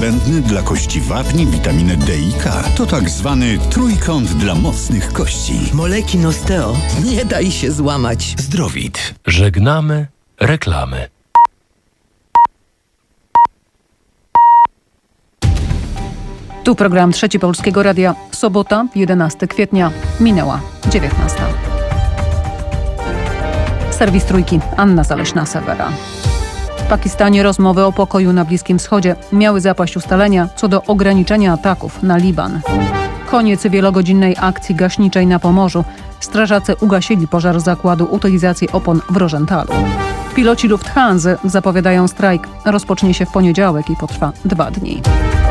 bezwzględny dla kości wapni, witaminę D i K. To tak zwany trójkąt dla mocnych kości. Molekin Osteo. Nie daj się złamać. Zdrowit. Żegnamy reklamy. Tu program Trzeci Polskiego Radia. Sobota, 11 kwietnia. Minęła 19. Serwis Trójki. Anna Zaleśna-Sewera. W Pakistanie rozmowy o pokoju na Bliskim Wschodzie miały zapaść ustalenia co do ograniczenia ataków na Liban. Koniec wielogodzinnej akcji gaśniczej na Pomorzu. Strażacy ugasili pożar zakładu utylizacji opon w Rosentalu. Piloci Lufthansa zapowiadają strajk. Rozpocznie się w poniedziałek i potrwa 2 dni.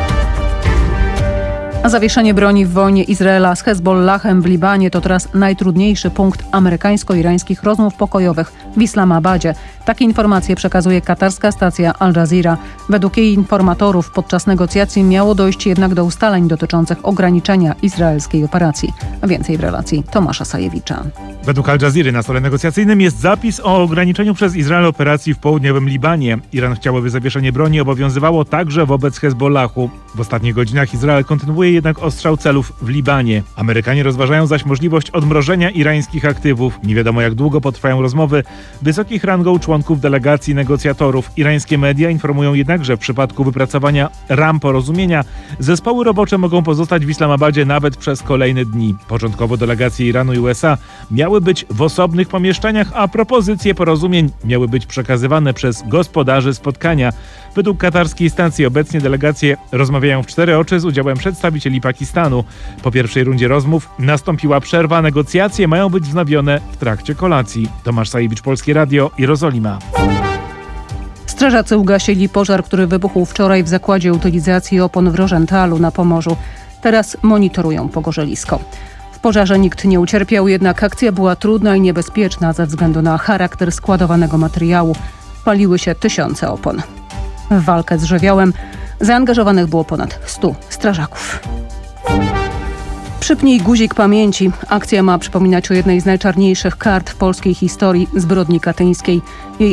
A zawieszenie broni w wojnie Izraela z Hezbollahem w Libanie to teraz najtrudniejszy punkt amerykańsko-irańskich rozmów pokojowych w Islamabadzie. Takie informacje przekazuje katarska stacja Al Jazeera. Według jej informatorów podczas negocjacji miało dojść jednak do ustaleń dotyczących ograniczenia izraelskiej operacji. Więcej w relacji Tomasza Sajewicza. Według Al Jazeera na stole negocjacyjnym jest zapis o ograniczeniu przez Izrael operacji w południowym Libanie. Iran chciał, aby zawieszenie broni obowiązywało także wobec Hezbollahu. W ostatnich godzinach Izrael kontynuuje jednak ostrzał celów w Libanie. Amerykanie rozważają zaś możliwość odmrożenia irańskich aktywów. Nie wiadomo, jak długo potrwają rozmowy wysokich rangą członków delegacji negocjatorów. Irańskie media informują jednak, że w przypadku wypracowania ram porozumienia zespoły robocze mogą pozostać w Islamabadzie nawet przez kolejne dni. Początkowo delegacje Iranu i USA miały być w osobnych pomieszczeniach, a propozycje porozumień miały być przekazywane przez gospodarzy spotkania. Według katarskiej stacji obecnie delegacje rozmawiają w 4 oczy z udziałem przedstawicieli Pakistanu. Po pierwszej rundzie rozmów nastąpiła przerwa, negocjacje mają być wznowione w trakcie kolacji. Tomasz Sajewicz, Polskie Radio, Jerozolima. Strażacy ugasili pożar, który wybuchł wczoraj w zakładzie utylizacji opon w Rosentalu na Pomorzu. Teraz monitorują pogorzelisko. W pożarze nikt nie ucierpiał, jednak akcja była trudna i niebezpieczna ze względu na charakter składowanego materiału. Paliły się tysiące opon. W walkę z żywiołem zaangażowanych było ponad 100 strażaków. Przypnij guzik pamięci. Akcja ma przypominać o jednej z najczarniejszych kart w polskiej historii, zbrodni katyńskiej. Jej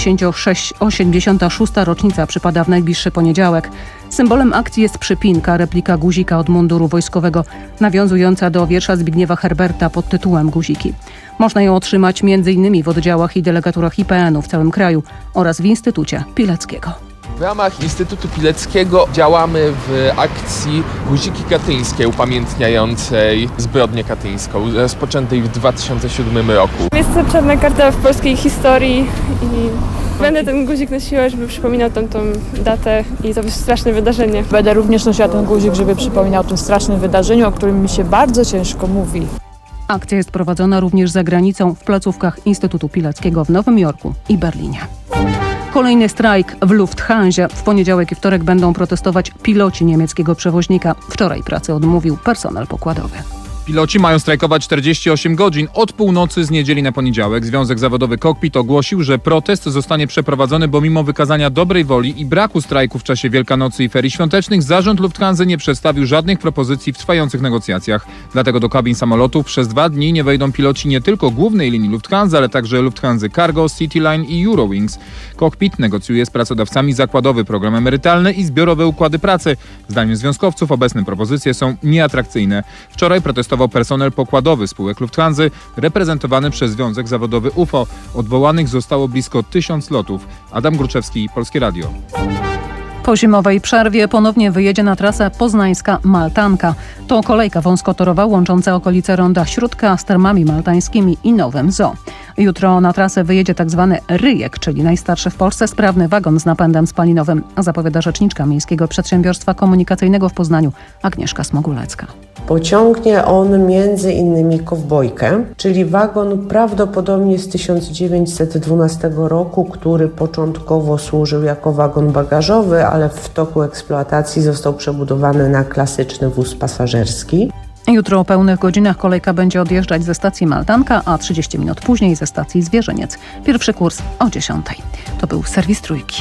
86. rocznica przypada w najbliższy poniedziałek. Symbolem akcji jest przypinka, replika guzika od munduru wojskowego, nawiązująca do wiersza Zbigniewa Herberta pod tytułem Guziki. Można ją otrzymać m.in. w oddziałach i delegaturach IPN-u w całym kraju oraz w Instytucie Pileckiego. W ramach Instytutu Pileckiego działamy w akcji Guziki Katyńskie upamiętniającej zbrodnię katyńską, rozpoczętej w 2007 roku. Jest to czarna karta w polskiej historii i będę ten guzik nosiła, żeby przypominał tamtą datę i to straszne wydarzenie. Będę również nosiła ten guzik, żeby przypominał o tym strasznym wydarzeniu, o którym mi się bardzo ciężko mówi. Akcja jest prowadzona również za granicą w placówkach Instytutu Pileckiego w Nowym Jorku i Berlinie. Kolejny strajk w Lufthansie. W poniedziałek i wtorek będą protestować piloci niemieckiego przewoźnika. Wczoraj pracy odmówił personel pokładowy. Piloci mają strajkować 48 godzin od północy z niedzieli na poniedziałek. Związek Zawodowy Cockpit ogłosił, że protest zostanie przeprowadzony, bo mimo wykazania dobrej woli i braku strajku w czasie Wielkanocy i ferii świątecznych, zarząd Lufthansa nie przedstawił żadnych propozycji w trwających negocjacjach. Dlatego do kabin samolotów przez 2 dni nie wejdą piloci nie tylko głównej linii Lufthansa, ale także Lufthansa Cargo, Cityline i Eurowings. Cockpit negocjuje z pracodawcami zakładowy program emerytalny i zbiorowe układy pracy. Zdaniem związkowców obecne propozycje są nieatrakcyjne. Wczoraj protestował personel pokładowy spółek Lufthansa, reprezentowany przez Związek Zawodowy UFO. Odwołanych zostało blisko 1000 lotów. Adam Gruczewski, Polskie Radio. Po zimowej przerwie ponownie wyjedzie na trasę poznańska Maltanka. To kolejka wąskotorowa łącząca okolice Ronda Śródka z termami maltańskimi i Nowym Zoo. Jutro na trasę wyjedzie tzw. Ryjek, czyli najstarszy w Polsce sprawny wagon z napędem spalinowym, zapowiada rzeczniczka Miejskiego Przedsiębiorstwa Komunikacyjnego w Poznaniu Agnieszka Smogulecka. Pociągnie on między innymi kowbojkę, czyli wagon prawdopodobnie z 1912 roku, który początkowo służył jako wagon bagażowy, ale w toku eksploatacji został przebudowany na klasyczny wóz pasażerski. Jutro o pełnych godzinach kolejka będzie odjeżdżać ze stacji Maltanka, a 30 minut później ze stacji Zwierzyniec. Pierwszy kurs o 10. To był serwis Trójki.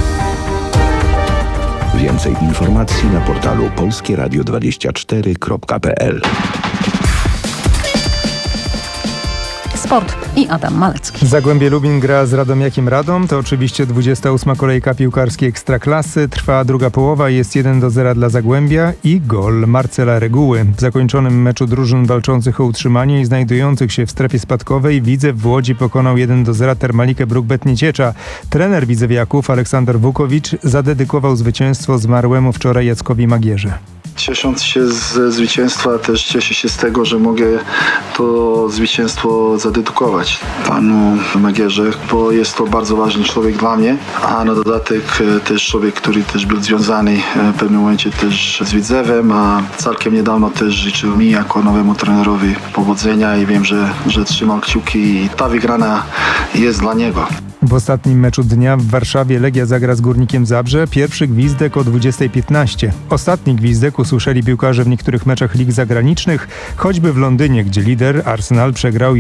Więcej informacji na portalu polskieradio24.pl. Sport i Adam Malecki. Zagłębie Lubin gra z Radomiakiem Radom. To oczywiście 28. kolejka piłkarskiej Ekstraklasy. Trwa druga połowa, jest 1-0 dla Zagłębia i gol Marcela Reguły. W zakończonym meczu drużyn walczących o utrzymanie i znajdujących się w strefie spadkowej Widzew w Łodzi pokonał 1-0 Termalikę Bruk-Bet Nieciecza. Trener widzewiaków Aleksander Wukowicz zadedykował zwycięstwo zmarłemu wczoraj Jackowi Magierze. Ciesząc się ze zwycięstwa, też cieszę się z tego, że mogę to zwycięstwo zadedykować panu Magierze, bo jest to bardzo ważny człowiek dla mnie, a na dodatek też człowiek, który też był związany w pewnym momencie też z Widzewem, a całkiem niedawno też życzył mi jako nowemu trenerowi powodzenia i wiem, że trzymał kciuki i ta wygrana jest dla niego. W ostatnim meczu dnia w Warszawie Legia zagra z Górnikiem Zabrze. Pierwszy gwizdek o 20:15. Ostatni gwizdek usłyszeli piłkarze w niektórych meczach lig zagranicznych, choćby w Londynie, gdzie lider Arsenal przegrał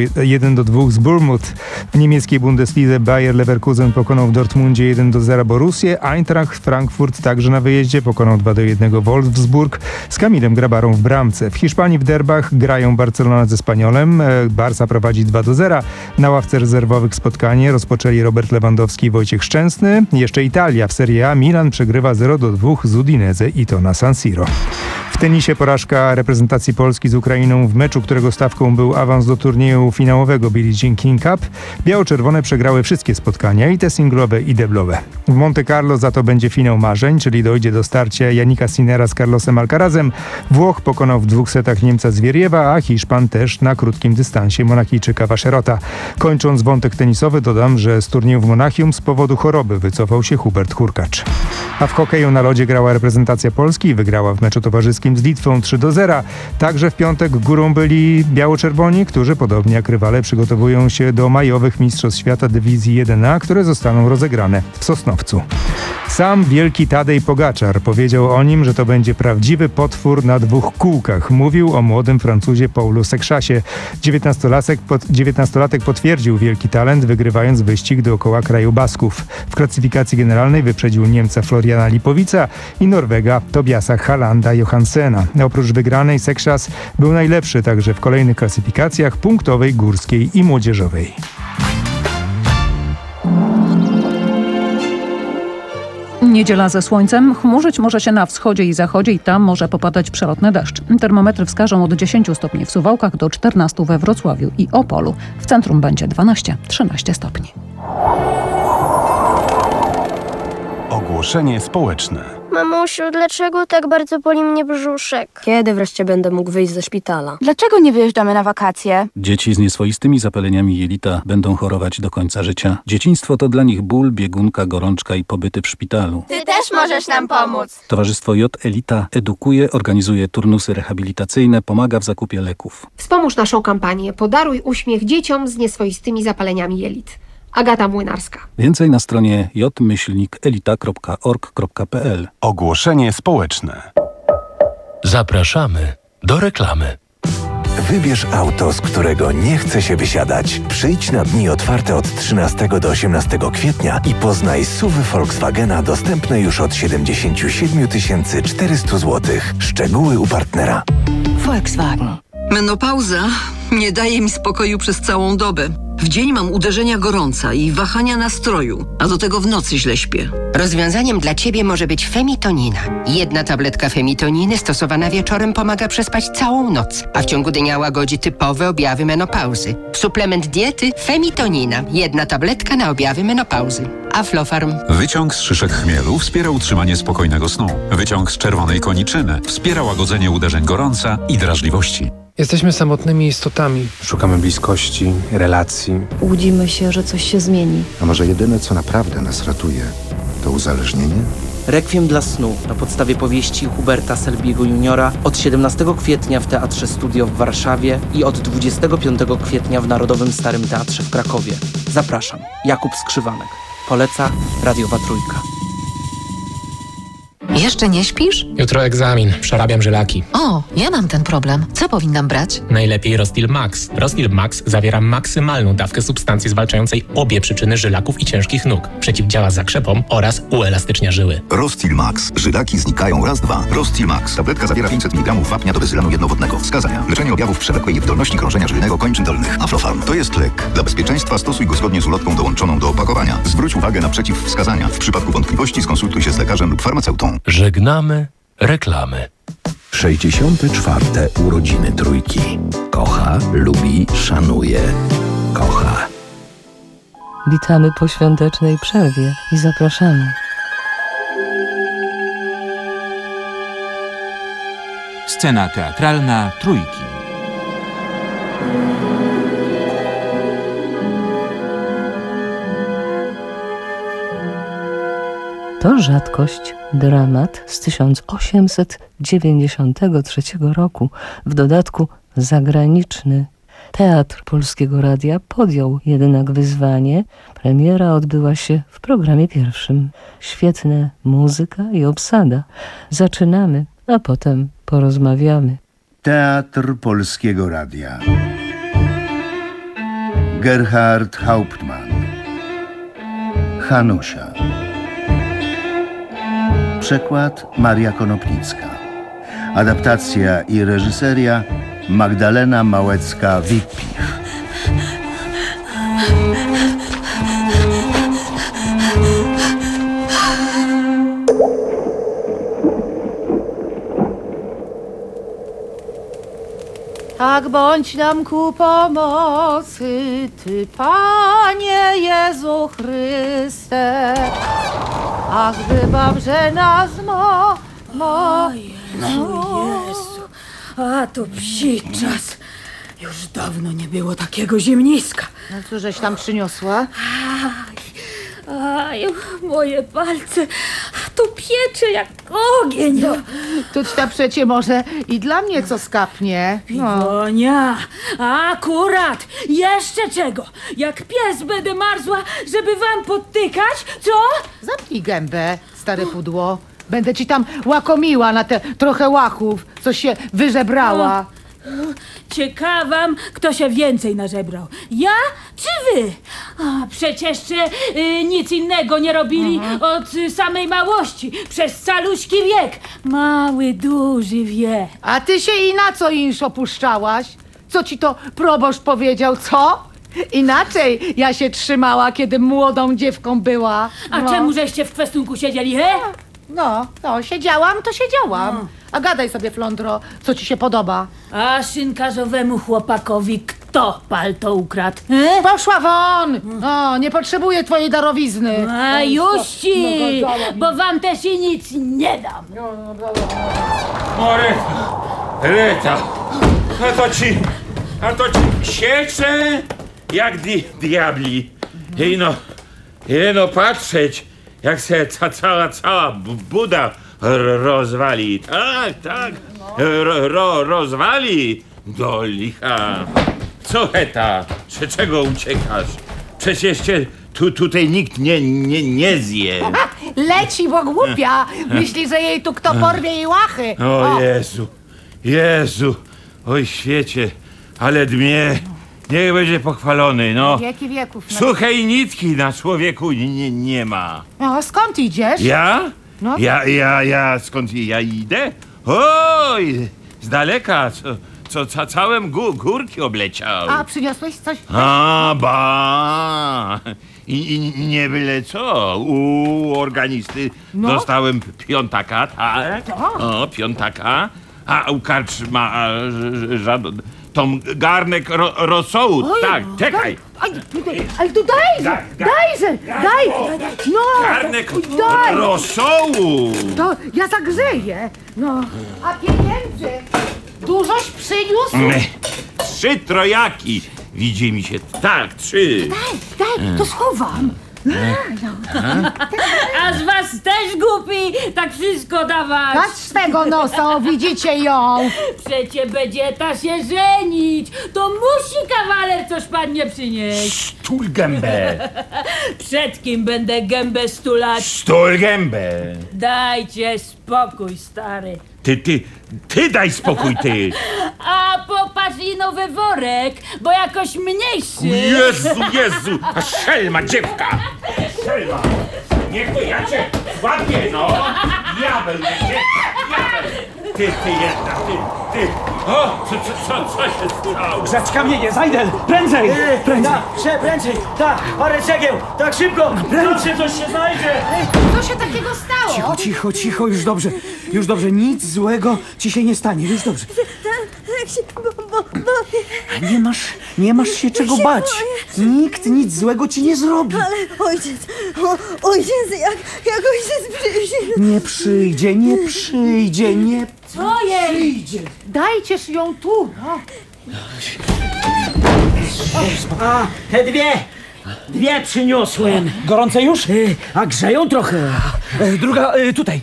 1-2 z Bournemouth. W niemieckiej Bundeslidze Bayer Leverkusen pokonał w Dortmundzie 1-0 Borussię. Eintracht Frankfurt także na wyjeździe pokonał 2-1 Wolfsburg z Kamilem Grabarą w bramce. W Hiszpanii w derbach grają Barcelona ze Spaniolem. Barca prowadzi 2-0. Na ławce rezerwowych spotkanie rozpoczęli Robert Lewandowski i Wojciech Szczęsny. Jeszcze Italia w Serie A. Milan przegrywa 0-2 z Udinese i to na San Siro. W tenisie porażka reprezentacji Polski z Ukrainą w meczu, którego stawką był awans do turnieju finałowego Billie Jean King Cup. Biało-czerwone przegrały wszystkie spotkania, i te singlowe, i deblowe. W Monte Carlo za to będzie finał marzeń, czyli dojdzie do starcia Jannika Sinnera z Carlosem Alcarazem. Włoch pokonał w 2 setach Niemca Zwieriewa, a Hiszpan też na krótkim dystansie Monakijczyka Vacherota. Kończąc wątek tenisowy, dodam, że z turnieju w Monachium z powodu choroby wycofał się Hubert Hurkacz. A w hokeju na lodzie grała reprezentacja Polski i wygrała w meczu towarzyskim z Litwą 3-0. Także w piątek górą byli biało-czerwoni, którzy podobnie jak rywale przygotowują się do majowych Mistrzostw Świata Dywizji 1A, które zostaną rozegrane w Sosnowcu. Sam wielki Tadej Pogaczar powiedział o nim, że to będzie prawdziwy potwór na 2 kółkach. Mówił o młodym Francuzie Paulu Sekszasie. 19-latek potwierdził wielki talent, wygrywając wyścig dookoła kraju Basków. W klasyfikacji generalnej wyprzedził Niemca Floriana Lipovica i Norwega Tobiasa Halanda Johansena. Oprócz wygranej Seksas był najlepszy także w kolejnych klasyfikacjach punktowej, górskiej i młodzieżowej. Niedziela ze słońcem. Chmurzyć może się na wschodzie i zachodzie i tam może popadać przelotny deszcz. Termometry wskażą od 10 stopni w Suwałkach do 14 we Wrocławiu i Opolu. W centrum będzie 12-13 stopni. Ogłoszenie społeczne. Mamusiu, dlaczego tak bardzo boli mnie brzuszek? Kiedy wreszcie będę mógł wyjść ze szpitala? Dlaczego nie wyjeżdżamy na wakacje? Dzieci z nieswoistymi zapaleniami jelita będą chorować do końca życia. Dzieciństwo to dla nich ból, biegunka, gorączka i pobyty w szpitalu. Ty też możesz nam pomóc. Towarzystwo J Elita edukuje, organizuje turnusy rehabilitacyjne, pomaga w zakupie leków. Wspomóż naszą kampanię. Podaruj uśmiech dzieciom z nieswoistymi zapaleniami jelit. Agata Młynarska. Więcej na stronie j-elita.org.pl. Ogłoszenie społeczne. Zapraszamy do reklamy. Wybierz auto, z którego nie chce się wysiadać. Przyjdź na dni otwarte od 13 do 18 kwietnia i poznaj SUV-y Volkswagena dostępne już od 77 400 zł. Szczegóły u partnera. Volkswagen. Menopauza nie daje mi spokoju przez całą dobę. W dzień mam uderzenia gorąca i wahania nastroju, a do tego w nocy źle śpię. Rozwiązaniem dla Ciebie może być Femitonina. 1 tabletka Femitoniny stosowana wieczorem pomaga przespać całą noc, a w ciągu dnia łagodzi typowe objawy menopauzy. Suplement diety Femitonina. 1 tabletka na objawy menopauzy. Aflofarm. Wyciąg z szyszek chmielu wspiera utrzymanie spokojnego snu. Wyciąg z czerwonej koniczyny wspiera łagodzenie uderzeń gorąca i drażliwości. Jesteśmy samotnymi istotami. Szukamy bliskości, relacji. Łudzimy się, że coś się zmieni. A może jedyne, co naprawdę nas ratuje, to uzależnienie? Rekwiem dla snu na podstawie powieści Huberta Selbiego Juniora od 17 kwietnia w Teatrze Studio w Warszawie i od 25 kwietnia w Narodowym Starym Teatrze w Krakowie. Zapraszam. Jakub Skrzywanek. Poleca Radiowa Trójka. Jeszcze nie śpisz? Jutro egzamin, przerabiam żylaki. O, ja mam ten problem. Co powinnam brać? Najlepiej Rostil Max. Rostil Max zawiera maksymalną dawkę substancji zwalczającej obie przyczyny żylaków i ciężkich nóg. Przeciwdziała zakrzepom oraz uelastycznia żyły. Rostil Max. Żylaki znikają raz, dwa. Rostil Max. Tabletka zawiera 500 mg wapnia do wyzylanu jednowodnego. Wskazania. Leczenie objawów przewlekłej niewydolności krążenia żylnego kończyn dolnych. Aflofarm. To jest lek. Dla bezpieczeństwa stosuj go zgodnie z ulotką dołączoną do opakowania. Zwróć uwagę na przeciwwskazania. W przypadku wątpliwości skonsultuj się z lekarzem lub farmaceutą. Żegnamy reklamy. 64. urodziny Trójki. Kocha, lubi, szanuje. Kocha. Witamy po świątecznej przerwie i zapraszamy. Scena teatralna Trójki. To rzadkość, dramat z 1893 roku, w dodatku zagraniczny. Teatr Polskiego Radia podjął jednak wyzwanie. Premiera odbyła się w programie pierwszym. Świetna muzyka i obsada. Zaczynamy, a potem porozmawiamy. Teatr Polskiego Radia. Gerhard Hauptmann. Hanusia. Przekład Maria Konopnicka. Adaptacja i reżyseria Magdalena Małecka-Wippich. Tak bądź nam ku pomocy, Ty, Panie Jezu Chryste. Ach, wybawże nas, Jezu, a to psi czas. Już dawno nie było takiego zimniska. No cóżeś tam przyniosła? Aj, moje palce, to piecze jak ogień. No, to ci ta przecie może i dla mnie co skapnie. Piwonia, akurat, jeszcze czego? Jak pies będę marzła, żeby wam podtykać, co? Zamknij gębę, stare pudło. Będę ci tam łakomiła na te trochę łachów, co się wyżebrała. Ciekawam, kto się więcej nażebrał. Ja czy wy? A przecież nic innego nie robili od samej małości. Przez caluśki wiek. Mały, duży wie. A ty się i na co insz opuszczałaś? Co ci to proboszcz powiedział, co? Inaczej ja się trzymała, kiedy młodą dziewką była. A czemu żeście w kwestunku siedzieli, he? No, siedziałam, to siedziałam. A gadaj sobie, Flądro, co ci się podoba. A szynkarzowemu chłopakowi kto palto ukradł? Poszła won! O, nie potrzebuję twojej darowizny. A już ci, bo wam też i nic nie dam. O, Reta, a to ci siecze jak diabli. Ino patrzeć, jak się cała buda rozwali. Tak, rozwali do licha. Co heta? Czego uciekasz? Przecież cię tutaj nikt nie zje. Leci, bo głupia. Myśli, że jej tu kto porwie i łachy. O Jezu, oj świecie, ale dmie. Niech będzie pochwalony, no. Wieki wieków. No. Suchej nitki na człowieku nie ma. No, skąd idziesz? Ja? No. Ja skąd ja idę? Oj, z daleka, co całym górki obleciał. A, przyniosłeś coś? I nie byle co, u organisty dostałem piątaka, tak? O, piątaka, a u karczmarza tą garnek rosołu, tak, czekaj. Ale tu dajże! Daj! No! Garnek rosołu! To ja zagrzeję. No. A pieniędzy? Dużoś przyniósł? 3 trojaki. Widzi mi się. Tak, 3. Daj, to schowam. A z was też głupi tak wszystko dawać. Patrz swego nosa, widzicie ją. Przecie będzie ta się żenić. To musi kawaler coś pannie przynieść. Stul gębę. Przed kim będę gębę stulać? Stul gębę. Dajcie spokój. spokój, stary. Ty daj spokój, ty! A popatrz ino we worek, bo jakoś mniejszy. Jezu! A szelma, dziewka! Szelma! Niech to ja cię złapię, no! Diabeł, dziewka, diabeł! Ty jedna, ty! O, co się stało? Grzać kamienie, Zajdel! Prędzej! Prędzej! Tak, parę cegieł! Tak szybko! Prędzej coś się znajdzie! Co się takiego stało? Cicho, już dobrze, nic złego ci się nie stanie, już dobrze. Tak się Nie masz się czego bać. Nikt nic złego ci nie zrobi. Ale ojciec, jak ojciec przyjdzie? Nie przyjdzie, nie Co jest? Dajcież ją tu, no. A, te dwie przyniosłem. Gorące już? A grzeją trochę. Druga, tutaj.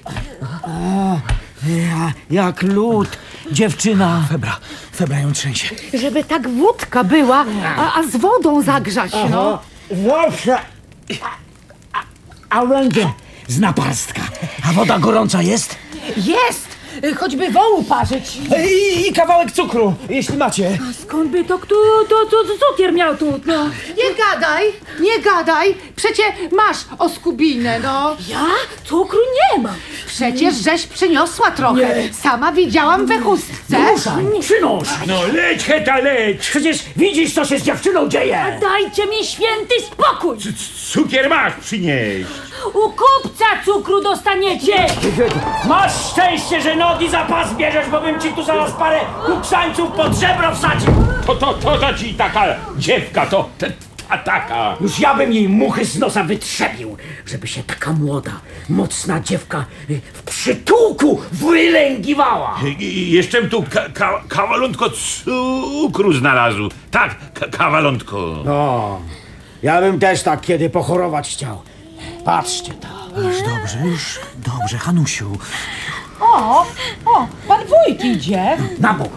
Jak lód. Dziewczyna. Febra ją trzęsie. Żeby tak wódka była, a z wodą zagrzać, no. Zawsze. A będzie z naparstka. A woda gorąca jest? Jest! Choćby wołu parzyć. I kawałek cukru, jeśli macie. A skąd by to cukier miał tu, no? Nie gadaj. Przecie masz oskubinę, no. Ja? Cukru nie mam. Przecież żeś przyniosła trochę. Sama widziałam we chustce. Przynoś. No leć, Heta, leć! Przecież widzisz, co się z dziewczyną dzieje. Dajcie mi święty spokój. Cukier masz przynieść! U kupca cukru dostaniecie. Masz szczęście, że nogi za pas bierzesz, bo bym ci tu zaraz parę kuksańców pod żebro wsadził. To ci taka dziewka, taka. Już ja bym jej muchy z nosa wytrzebił, żeby się taka młoda, mocna dziewka w przytułku wylęgiwała. I jeszcze tu kawalątko cukru znalazł. Tak, kawalątko. No, ja bym też tak kiedy pochorować chciał. Patrzcie tam. Już dobrze, Hanusiu. O, pan wójt idzie. Na bok.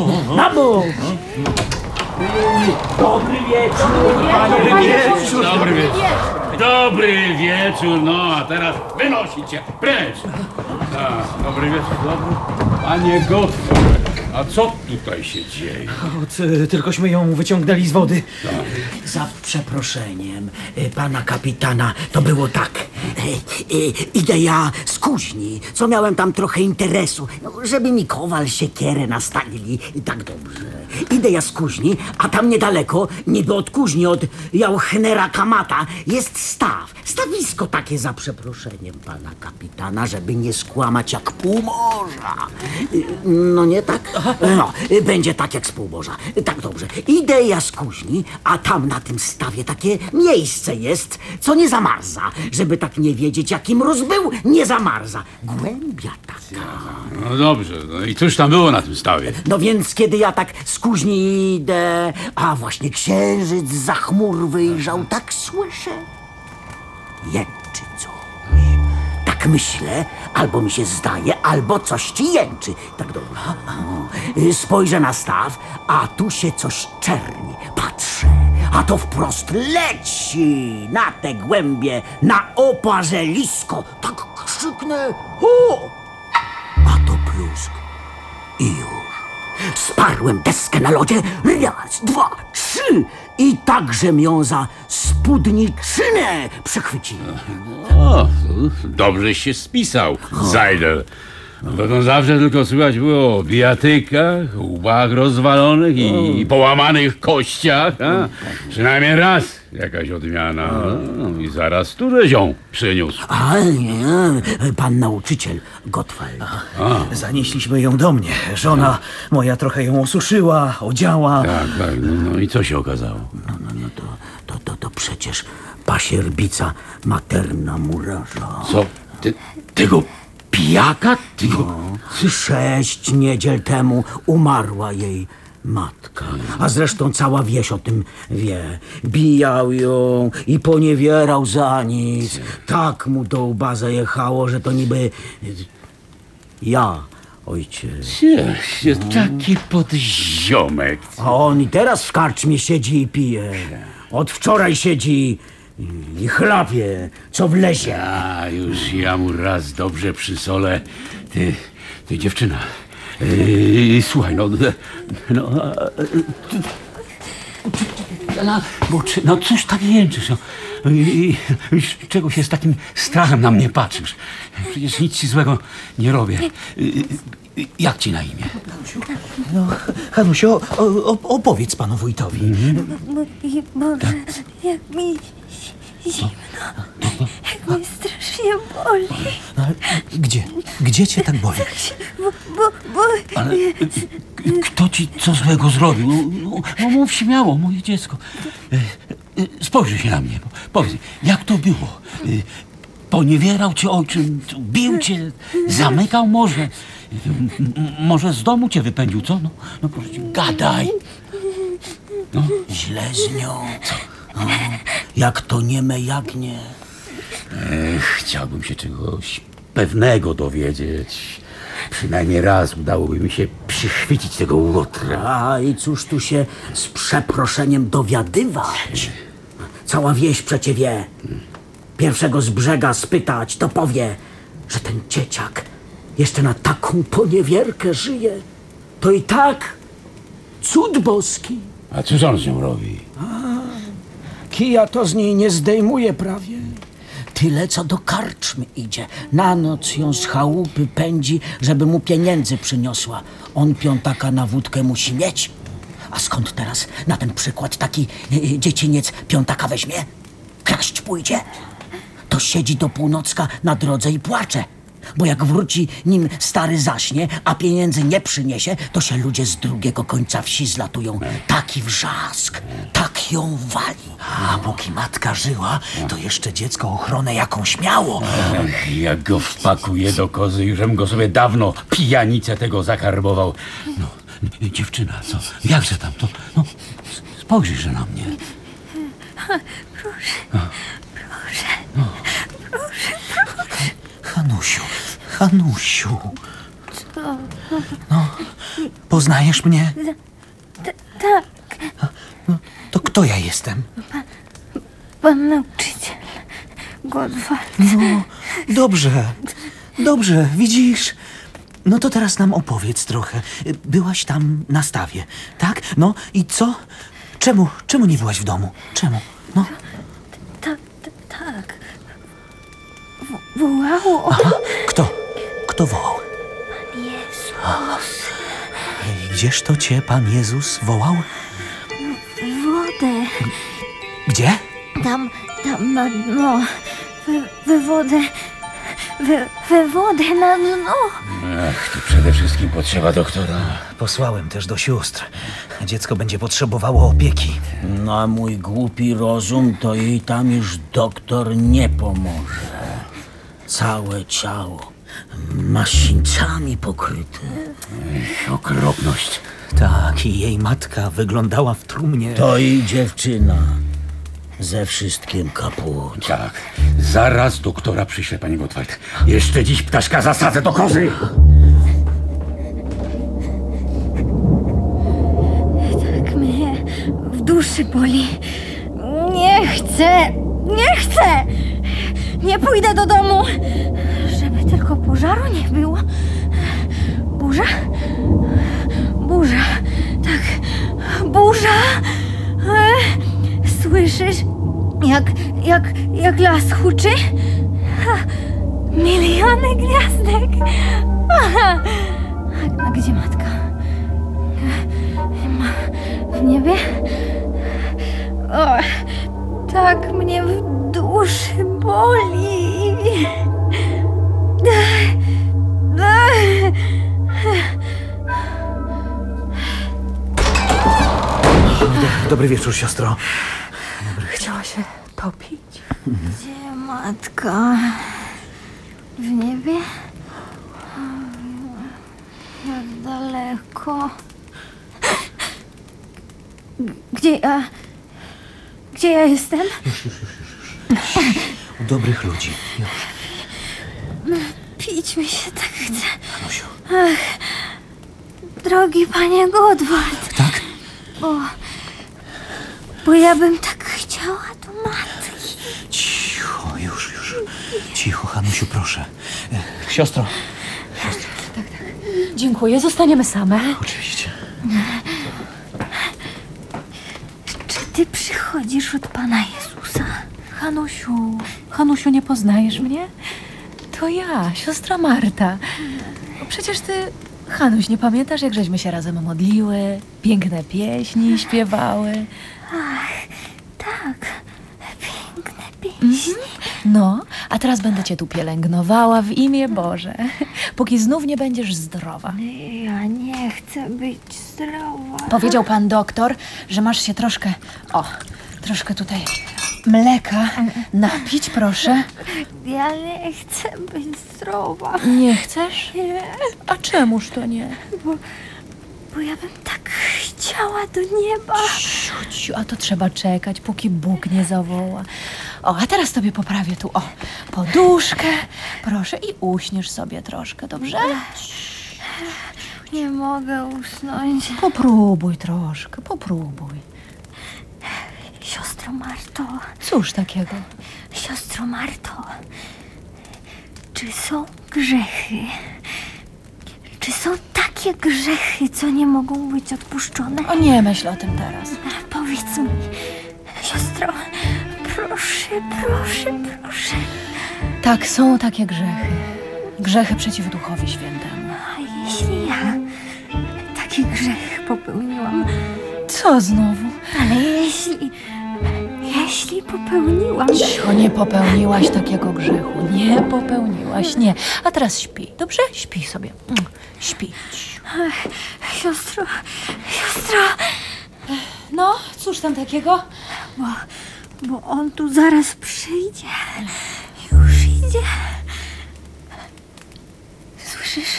Dobry wieczór, panie wieczór. Dobry wieczór, no a teraz wynosicie precz. Dobry wieczór, Panie Gottfried, a co tutaj się dzieje? Tylkośmy ją wyciągnęli z wody. Za przeproszeniem pana kapitana, to było tak. Idę ja z kuźni, co miałem tam trochę interesu, żeby mi kowal siekierę nastawili i tak dobrze. Idę ja z kuźni, a tam niedaleko, niby od kuźni, od Jauchnera Kamata, jest stawisko takie za przeproszeniem pana kapitana, żeby nie skłamać jak pół morza. No nie tak? No, będzie tak jak z pół morza. Tak dobrze. Idę ja z kuźni, a tam na tym stawie takie miejsce jest, co nie zamarza. Żeby tak nie wiedzieć, jaki mróz był, nie zamarza. Głębia taka. No dobrze, no i cóż tam było na tym stawie? No więc kiedy ja tak z kuźni idę, a właśnie księżyc za chmur wyjrzał, tak słyszę. Jęczy coś. Tak myślę, albo mi się zdaje, albo coś ci jęczy. Tak dobrze. Spojrzę na staw, a tu się coś czerni. Patrzę, a to wprost leci na te głębie, na oparzelisko. Tak krzyknę. O! A to plusk. I już. Sparłem deskę na lodzie, raz, dwa, trzy i także ją za spódniczynę przechwycili. O, dobrze się spisał, Zajdel. Dotąd zawsze tylko słychać było o bijatykach, łbach rozwalonych i połamanych kościach. A? Przynajmniej raz jakaś odmiana. No, i zaraz tu ją przyniósł. A nie, pan nauczyciel Gottwald. Zanieśliśmy ją do mnie. Żona moja trochę ją osuszyła, odziała. Tak, no i co się okazało? To przecież pasierbica materna murarza. Co? Tego pijaka? 6 niedziel temu umarła jej matka. A zresztą cała wieś o tym wie. Bijał ją i poniewierał za nic. Tak mu do łba zajechało, że to niby ja, ojciec. Jest taki podziomek. A on i teraz w karczmie siedzi i pije. Od wczoraj siedzi I chlapie, co wlezie. A już ja mu raz dobrze przysolę. Ty dziewczyna. Słuchaj, no cóż tak jęczysz? Czego się z takim strachem na mnie patrzysz? Przecież nic ci złego nie robię. Jak ci na imię? No, Hanusiu, opowiedz panu wójtowi. Boże, jak mi zimno. Jak mi strasznie boli. No, ale gdzie cię tak boli? Ale kto ci co złego zrobił? No mów śmiało, moje dziecko. Spojrzyj się na mnie. Powiedz, jak to było? Poniewierał cię ojczym, bił cię, zamykał może. Może z domu cię wypędził, co? No proszę cię, gadaj. No. Źle z nią. No, jak to nieme, jak nie. Chciałbym się czegoś pewnego dowiedzieć. Przynajmniej raz udałoby mi się przychwycić tego łotra. A i cóż tu się z przeproszeniem dowiadywać? Cała wieś przecie wie. Pierwszego z brzega spytać, to powie, że ten dzieciak jeszcze na taką poniewierkę żyje. To i tak cud boski. A cóż on z nią robi? Kija to z niej nie zdejmuje prawie. Tyle, co do karczmy idzie. Na noc ją z chałupy pędzi, żeby mu pieniędzy przyniosła. On piątaka na wódkę musi mieć. A skąd teraz na ten przykład taki dzieciniec piątaka weźmie? Kraść pójdzie? To siedzi do północka na drodze i płacze. Bo jak wróci, nim stary zaśnie, a pieniędzy nie przyniesie, to się ludzie z drugiego końca wsi zlatują. Taki wrzask, tak ją wali. A póki matka żyła, to jeszcze dziecko ochronę jakąś miało. Jak go wpakuje do kozy, jużem go sobie dawno pijanicę tego zakarbował. No, dziewczyna, co? Jakże tam to? No, spojrzyj na mnie. Proszę, proszę. Hanusiu. Co? No, poznajesz mnie? Tak. No, to kto ja jestem? Pan nauczyciel. Godwald. No, dobrze, widzisz? No to teraz nam opowiedz trochę. Byłaś tam na stawie, tak? No i co? Czemu nie byłaś w domu? Czemu? No. Tak. Wołało. Aha, kto wołał? Pan Jezus. I gdzież to cię Pan Jezus wołał? W wodę. Gdzie? Tam na dno. We wodę. We wodę na dno. Ach, tu przede wszystkim potrzeba doktora. Posłałem też do sióstr. Dziecko będzie potrzebowało opieki. Na mój głupi rozum to jej tam już doktor nie pomoże. Całe ciało masińcami pokryte. Okropność. Tak, i jej matka wyglądała w trumnie. To i dziewczyna. Ze wszystkim kaput. Tak, zaraz doktora przyślę, panie Gottwald. Jeszcze dziś ptaszka zasadzę do kozy. Tak mnie w duszy boli. Nie chcę! Nie pójdę do domu! Żeby tylko pożaru nie było. Burza. Tak, burza! Słyszysz, jak las huczy? Miliony gwiazdek! A gdzie matka? W niebie? O, tak mnie w duszy boli. Dobry wieczór, siostro. Chciała się topić. Gdzie matka? W niebie? Jak daleko? Gdzie ja jestem? Już. U dobrych ludzi. Już. Pić mi się tak chce. Hanusiu. Ach, drogi panie Godwald. Tak? Bo ja bym tak chciała do matki. Mamusiu, proszę. Siostro. Dziękuję, zostaniemy same. Oczywiście. Czy ty przychodzisz od Pana Jezusa? Hanusiu, nie poznajesz mnie? To ja, siostra Marta. No przecież ty, Hanuś, nie pamiętasz, jak żeśmy się razem modliły? Piękne pieśni śpiewały. Ach, tak. Piękne pieśni. No, a teraz będę cię tu pielęgnowała w imię Boże, póki znów nie będziesz zdrowa. Ja nie chcę być zdrowa. Powiedział pan doktor, że masz się troszkę tutaj mleka napić, proszę. Ja nie chcę być zdrowa. Nie chcesz? Nie. A czemuż to nie? Bo ja bym tak chciała do nieba. Ciu, a to trzeba czekać, póki Bóg nie zawoła. O, a teraz tobie poprawię tu, poduszkę, proszę, i uśniesz sobie troszkę, dobrze? Nie mogę usnąć. Popróbuj troszkę, popróbuj. Siostro Marto. Cóż takiego? Siostro Marto. Czy są grzechy? Czy są takie grzechy, co nie mogą być odpuszczone? O, nie myśl o tym teraz. Powiedz mi, siostro, proszę. Tak, są takie grzechy. Grzechy przeciw Duchowi Świętemu. A jeśli ja taki grzech popełniłam? Co znowu? Ale jeśli popełniłam... Cicho, nie popełniłaś takiego grzechu. Nie popełniłaś, nie. A teraz śpi, dobrze? Śpi sobie. Śpi. Ach, siostro. No, cóż tam takiego? Bo on tu zaraz przyjdzie. Już idzie. Słyszysz?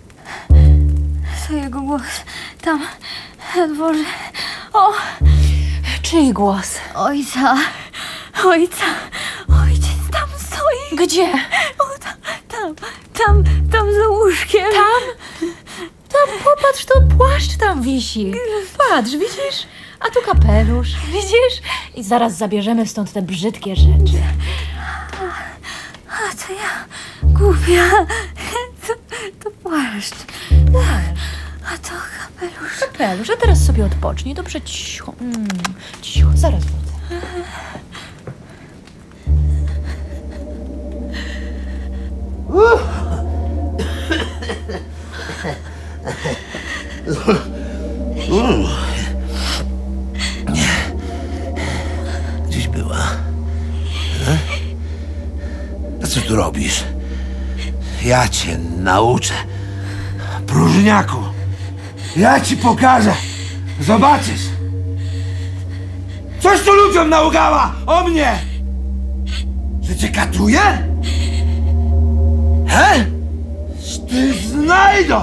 To jego głos. Tam, na dworze. O! Czyj głos? Ojca. Ojciec tam stoi. Gdzie? O, tam za łóżkiem. Tam, popatrz, to płaszcz tam wisi. Patrz, widzisz? A tu kapelusz, widzisz? I zaraz zabierzemy stąd te brzydkie rzeczy. A to ja głupia. To płaszcz. A to kapelusz. Kapelusz, a teraz sobie odpocznij. Dobrze, cicho. Cicho, zaraz wrócę. Gdzieś była. A co tu robisz? Ja cię nauczę. Próżniaku. Ja ci pokażę. Zobaczysz. Coś tu ludziom nałogała o mnie. Że cię katuje? He? Ty znajdo!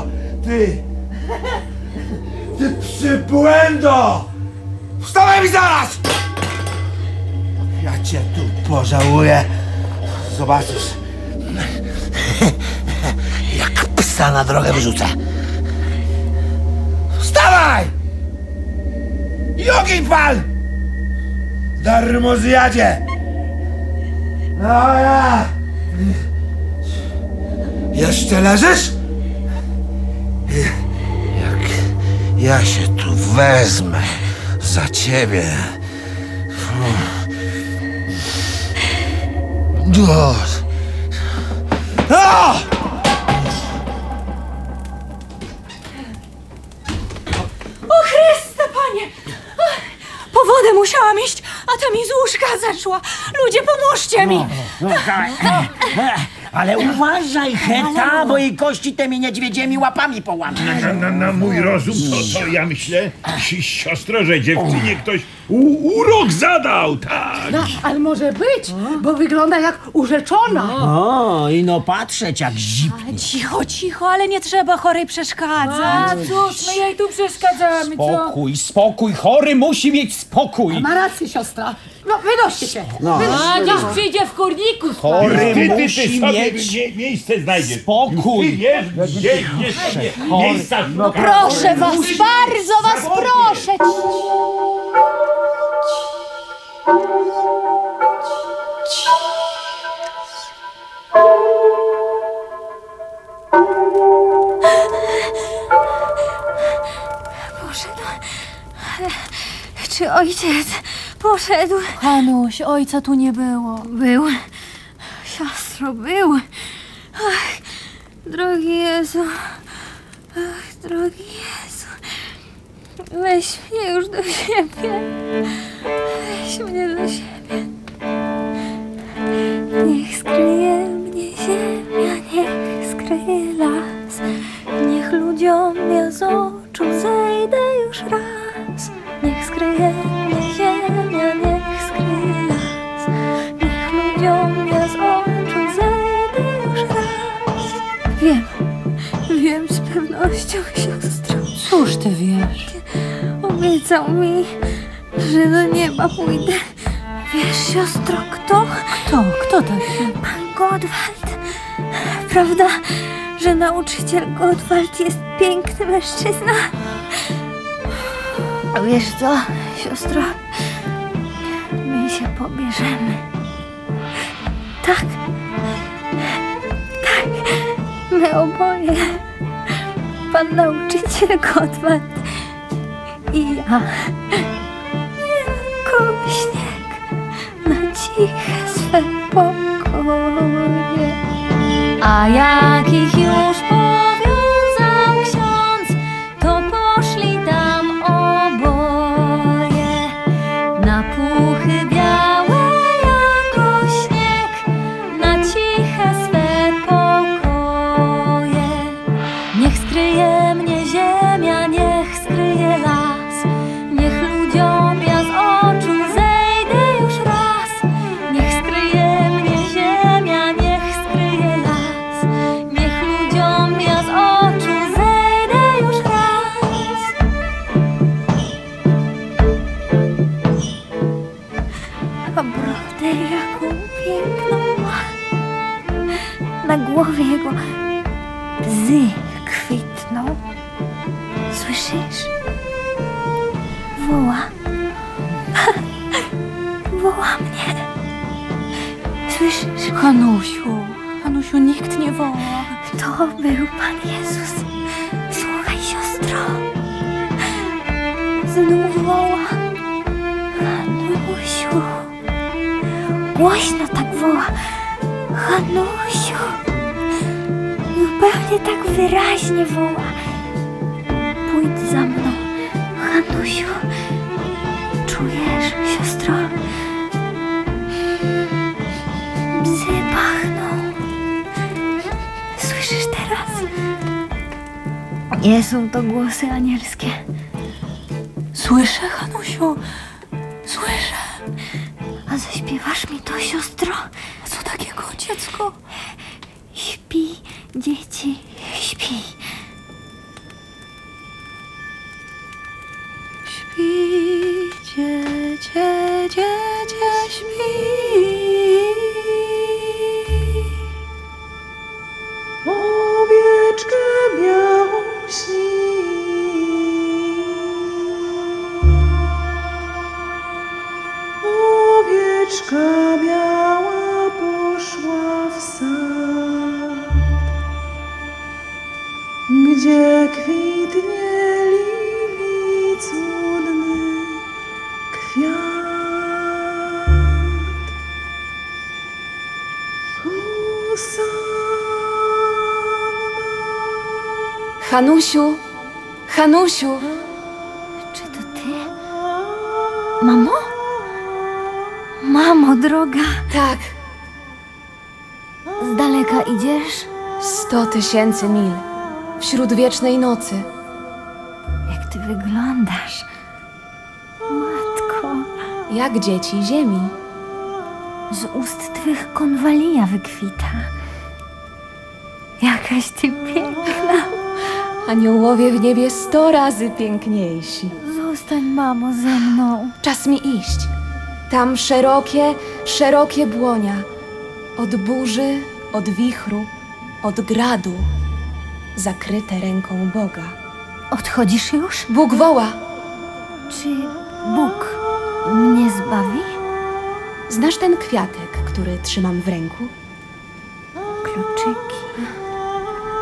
Ty przybłędo! Wstawaj mi zaraz! Ja cię tu pożałuję. Zobaczysz. Jak psa na drogę wrzucę. Wstawaj! I ogień pal! Darmozjadzie! No ja! Jeszcze leżysz? Jak ja się tu wezmę za ciebie. O Chryste, Panie! Po wodę musiałam iść, a ta mi z łóżka zeszła. Ludzie, pomóżcie mi! Ale uważaj, Heta, bo jej kości tymi niedźwiedziemi łapami połamie. Na mój rozum to ja myślę, siostro, że dziewczynie ktoś urok zadał, tak. No, ale może być, bo wygląda jak urzeczona. O, i no patrzeć jak zipnie. Cicho, ale nie trzeba chorej przeszkadzać. A cóż, my jej tu przeszkadzamy, co? Spokój, chory musi mieć spokój. Ma rację, siostra. No, wynoście się. A dziś przyjdzie w kurniku spać. Chory Ty musi sobie mieć miejsce znajdziesz. spokój. Ty wiesz, gdzie miejsca No proszę was, bardzo was proszę. Ciii. Czy ojciec poszedł? Hanuś, ojca tu nie było. Był. Siostro, był. Ach, drogi Jezu. Ach, drogi Jezu. Weź mnie już do siebie. Weź mnie do siebie. Niech skryje mnie ziemia, niech skryje las. Niech ludziom ja z oczu zejdę już raz. Niech skryje mnie ziemia, niech skryje las. Niech ludziom ja z oczu zejdę już raz. Wiem z pewnością, siostro. Cóż ty wiesz? Obiecał mi, że do nieba pójdę. Wiesz, siostro, kto? Kto taki? Pan Gottwald. Prawda, że nauczyciel Gottwald jest piękny mężczyzna? A wiesz co, siostro? My się pobierzemy. Tak. Tak. My oboje. Pan nauczyciel Gottwald i ja. Jako śnieg na ciche swe pokoje. A jak ich już powiązał ksiądz, to poszli tam oboje. Na puchy białe jako śnieg, na ciche swe pokoje. Niech skryje mnie ziemia, niech skryje las. Niech ludziom ja z oczu zejdę już raz. Niech skryje mnie ziemia, niech skryje las. Niech ludziom ja z oczu zejdę już raz. A brodę jaką piękną ma. Na głowie jego bzy kwitną. Słyszysz? Woła. Woła mnie. Słyszysz? Hanusiu, nikt nie woła. To był Pan Jezus. Słuchaj, siostro. Znów woła. Hanusiu. Głośno tak woła. Hanusiu. Zupełnie tak wyraźnie woła. Pójdź za mną, Hanusiu. Czujesz, siostro? Bzy pachną. Słyszysz teraz? Nie są to głosy anielskie. Słyszę, Hanusiu. Słyszę. A zaśpiewasz mi to, siostro? A co takiego, dziecko? Śpi, dzieci, śpi. Śpi, dziecię, śpi. Owieczkę białą śni. Owieczka biała poszła w sad, gdzie kwitnie lilii cudny kwiat. Hanusiu! Hanusiu! Czy to ty? Mamo? Mamo droga. Tak. Z daleka idziesz? 100 000 mil. Wśród wiecznej nocy. Jak ty wyglądasz. Matko. Jak dzieci ziemi. Z ust twych konwalia wykwita. Jakaś ty piękna. Aniołowie w niebie 100 razy piękniejsi. Zostań, mamo, ze mną. Czas mi iść. Tam szerokie błonia. Od burzy, od wichru, od gradu. Zakryte ręką Boga. Odchodzisz już? Bóg woła. Czy Bóg mnie zbawi? Znasz ten kwiatek, który trzymam w ręku? Kluczyki.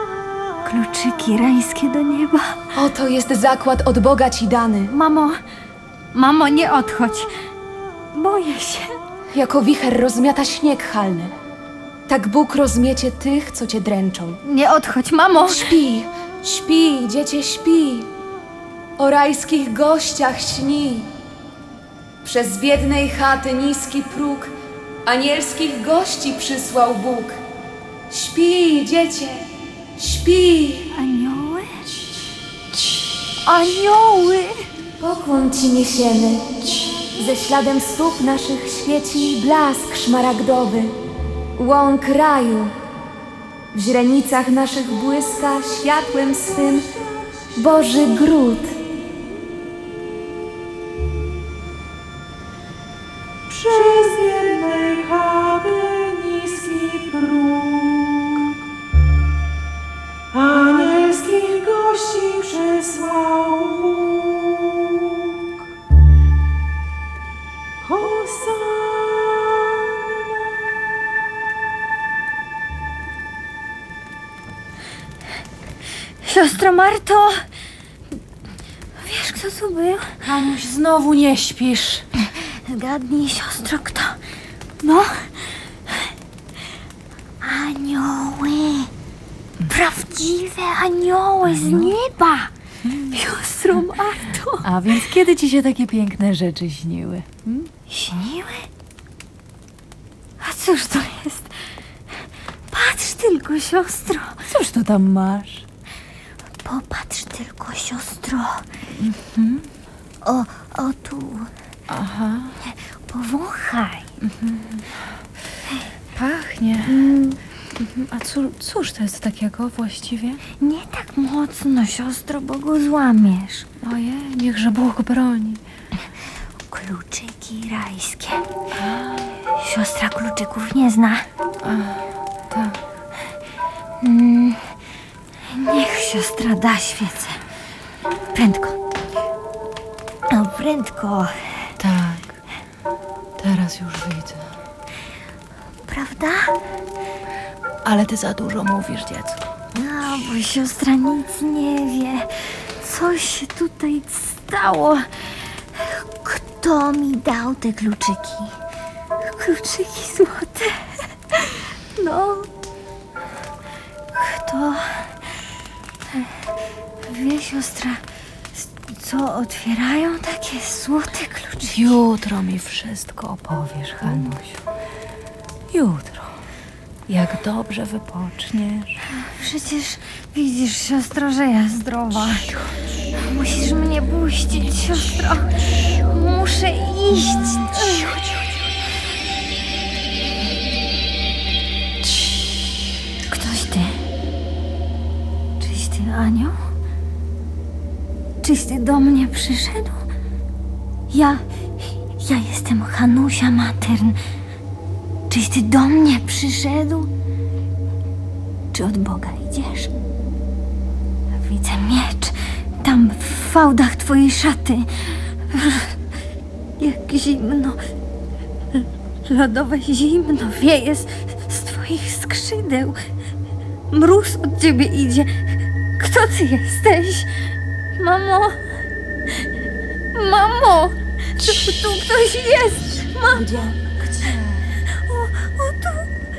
Kluczyki rańskie do nieba. Oto jest zakład od Boga ci dany. Mamo, Mamo, nie odchodź. Boję się. Jako wicher rozmiata śnieg halny. Tak Bóg rozmiecie tych, co cię dręczą. Nie odchodź, mamo. Śpi, śpi, dziecię, śpi. O rajskich gościach śni. Przez biednej chaty niski próg anielskich gości przysłał Bóg. Śpi, dziecię, śpi. Anioły? Anioły! Pokłon ci niesiemy. Ze śladem stóp naszych świeci blask szmaragdowy. Łąk raju. W źrenicach naszych błyska światłem swym Boży gród. Przez jednej chaty niski próg anielskich gości przysłał Bóg. Hosanna. Siostro Marto! Wiesz, kto tu był? Hanuś, znowu nie śpisz. Zgadnij, siostro, kto? No? Anioły! Prawdziwe anioły z nieba! Siostro Marto! A więc kiedy ci się takie piękne rzeczy śniły? Śniły? A cóż to jest? Patrz tylko, siostro! Cóż to tam masz? Popatrz tylko, siostro. O tu. Aha. Powąchaj. Pachnie. A cóż to jest takiego właściwie? Nie tak mocno, siostro, bo go złamiesz. Ojej, niechże Bóg broni. Kluczyki rajskie. Siostra kluczyków nie zna. Tak. Niech siostra da świecę. Prędko. No, prędko. Tak. Teraz już widzę. Prawda? Ale ty za dużo mówisz, dziecko. No, bo siostra nic nie wie. Co się tutaj stało? Kto mi dał te kluczyki? Kluczyki złote. No. Kto? Wie, siostra, co otwierają takie złote kluczyki? Jutro mi wszystko opowiesz, Hanusiu. Jutro. Jak dobrze wypoczniesz. Przecież widzisz, siostro, że ja zdrowa. Musisz mnie puścić, siostro. Muszę iść. Ktoś ty? Czyś ty anioł? Czyś ty do mnie przyszedł? Ja jestem Hanusia Matern. Czyś ty do mnie przyszedł? Czy od Boga idziesz? Widzę miecz tam w fałdach twojej szaty. Jak zimno, lodowe zimno wieje z twoich skrzydeł. Mróz od ciebie idzie. Kto ty jesteś? Mamo! Mamo! Tu ktoś jest! Gdzie? O tu!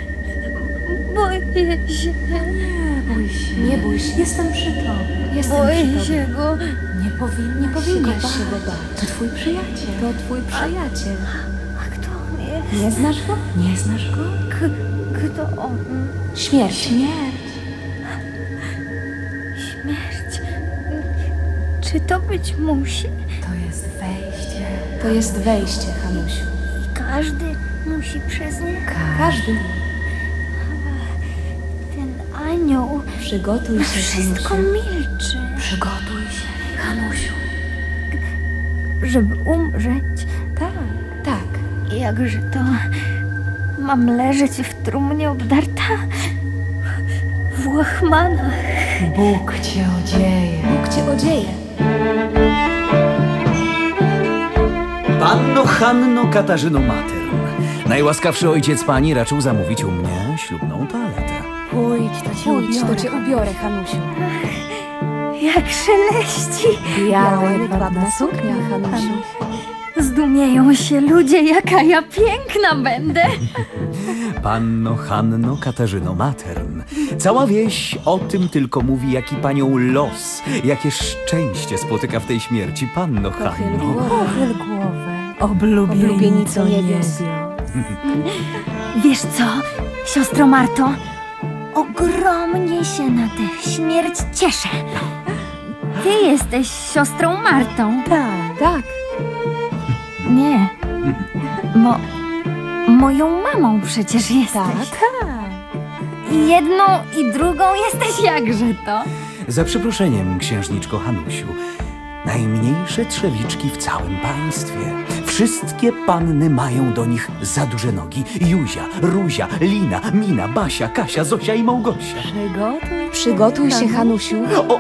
Boję się. Nie bój się. Nie bój się. Jestem przy tobie. Boję się go. Nie powinnaś się go bać. To twój przyjaciel. To twój przyjaciel. A kto on jest? Nie znasz go? Nie znasz go? Kto on? Śmierć. Śmierć. Czy to być musi? To jest wejście. To jest wejście, Hanusiu. Każdy musi przez nie? Każdy. Ten anioł. Przygotuj się, wszystko Hanusiu. milczy. Przygotuj się, Hanusiu. Żeby umrzeć? Tak. Jakże to mam leżeć w trumnie obdarta? W łachmanach. Bóg cię odzieje. Bóg cię odzieje. Panno Hanno Katarzyno Matern, najłaskawszy ojciec pani raczył zamówić u mnie ślubną toaletę. Pójdź, to cię ubiorę, Hanusiu. Ja jak szeleści. Biała jedwabna suknia, Hanusiu. Zdumieją się ludzie, jaka ja piękna będę. Panno Hanno Katarzyno Matern. Cała wieś o tym tylko mówi, jaki panią los, jakie szczęście spotyka w tej śmierci, panno Hanno. Pochyl głowę. Oblubienico niebios. Wiesz co, siostro Marto? Ogromnie się na tę śmierć cieszę. Ty jesteś siostrą Martą. Tak. Nie. Moją mamą przecież jesteś. Tak. I jedną i drugą jesteś jakże to. Za przeproszeniem, księżniczko Hanusiu, najmniejsze trzewiczki w całym państwie. Wszystkie panny mają do nich za duże nogi. Józia, Ruzia, Lina, Mina, Basia, Kasia, Zosia i Małgosia. Przygotuj się, Hanusiu.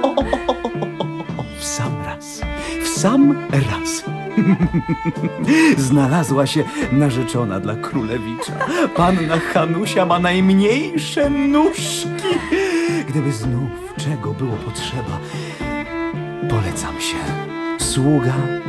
W sam raz. Znalazła się narzeczona dla królewicza. Panna Hanusia ma najmniejsze nóżki. Gdyby znów czego było potrzeba, polecam się. Sługa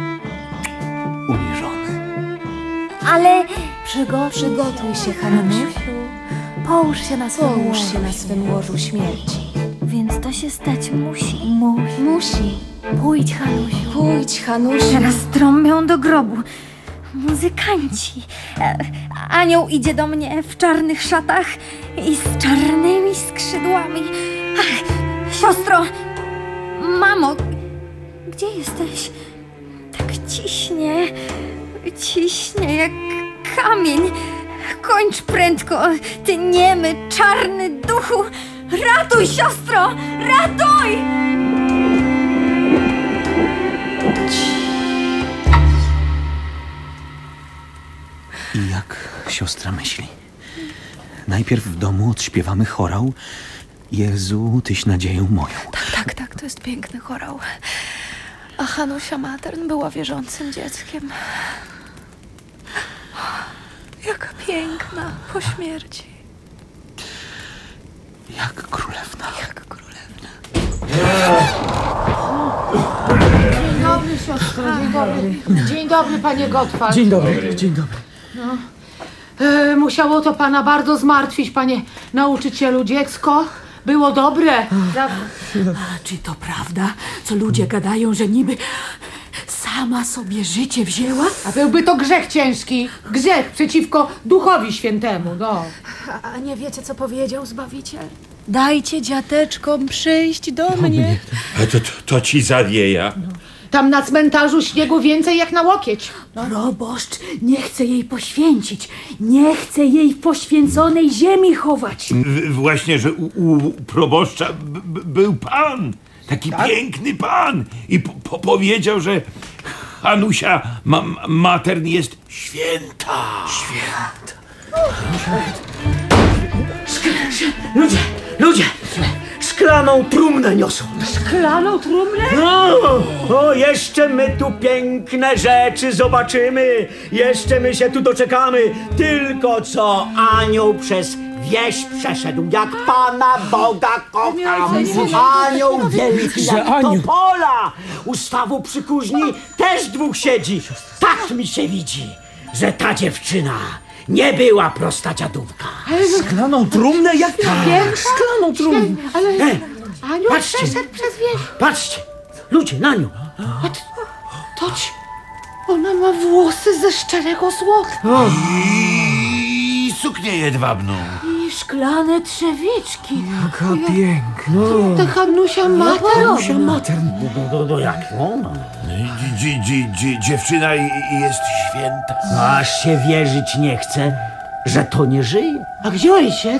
uniżony. Ale Przygotuj się, Hanusiu. połóż się na swym łożu śmierci. Więc to się stać musi. Musi. Pójdź, Hanusiu. Pójdź, Hanusiu. Teraz trąbią do grobu. Muzykanci. Anioł idzie do mnie w czarnych szatach i z czarnymi skrzydłami. Ach, siostro, mamo, gdzie jesteś? Tak ciśnie jak kamień. Kończ prędko, ty niemy, czarny duchu. Ratuj, siostro, ratuj! I jak siostra myśli? Najpierw w domu odśpiewamy chorał Jezu, tyś nadzieją moją. Tak, to jest piękny chorał. A Hanusia Matern była wierzącym dzieckiem. Jaka piękna po śmierci. Jak królewna. Dzień dobry, siostro, dzień dobry. Dzień dobry, panie Gottwald. Dzień dobry. No. Musiało to pana bardzo zmartwić, panie nauczycielu. Dziecko było dobre. Czy to prawda, co ludzie gadają, że niby sama sobie życie wzięła? A byłby to grzech ciężki. Grzech przeciwko Duchowi Świętemu, no. A nie wiecie, co powiedział Zbawiciel? Dajcie dziateczkom przyjść do mnie. To ci zawieja. Tam na cmentarzu śniegu więcej jak na łokieć. Proboszcz nie chce jej poświęcić. Nie chce jej w poświęconej ziemi chować. Właśnie, że u proboszcza był pan. Taki piękny pan. I powiedział, że Hanusia Matern jest święta. Ludzie! Szklaną trumnę niosą. Szklaną trumnę? No, jeszcze my tu piękne rzeczy zobaczymy. Jeszcze my się tu doczekamy. Tylko co anioł przez wieś przeszedł, jak Pana Boga kocham. Anioł wielki jak topola. U stawu przykuźni też dwóch siedzi. Tak mi się widzi, że ta dziewczyna nie była prosta dziadówka. Szklaną trumnę? Jak Szklaną trumnę. Ale anioł Patrzcie. przeszedł przez wieś. Patrzcie, ludzie, na nią. Ona ma włosy ze szczerego złota. I suknię jedwabną. I szklane trzewiczki. Jaka piękna. To Hanusia Matern. No jak ona? Dziewczyna jest święta. Aż się wierzyć nie chce, że to nie żyje. A gdzie ojciec?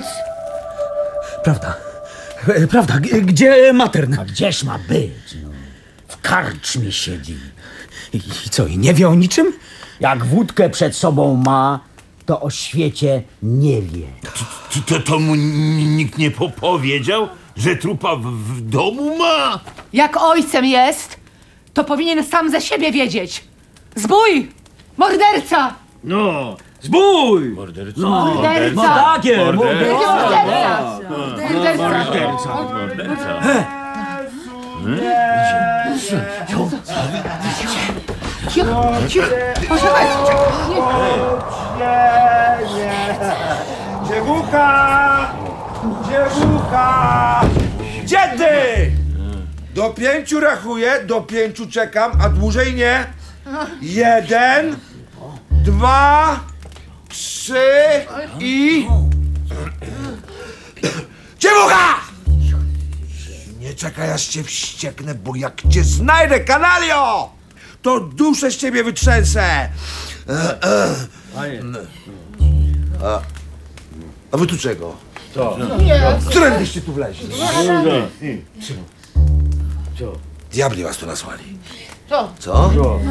Prawda, gdzie Matern? A gdzież ma być? No? W karczmie siedzi. I co, i nie wie o niczym? Jak wódkę przed sobą ma, to o świecie nie wie. To mu nikt nie powiedział, że trupa w domu ma? Jak ojcem jest, to powinien sam ze siebie wiedzieć. Zbój! Morderca! No, Zbój! morderca. Morderca! takie! Morderca! Dziewucha! Dziewucha! Dziedy! Do 5 rachuję, do 5 czekam, a dłużej nie. 1, 2, 3 i... Dziewucha! Nie czekaj, aż cię wścieknę, bo jak cię znajdę, kanalio, to duszę z ciebie wytrzęsę. A wy tu czego? Co? Którędyście tu wleźli? Diabli was tu nasłali. Co? Co?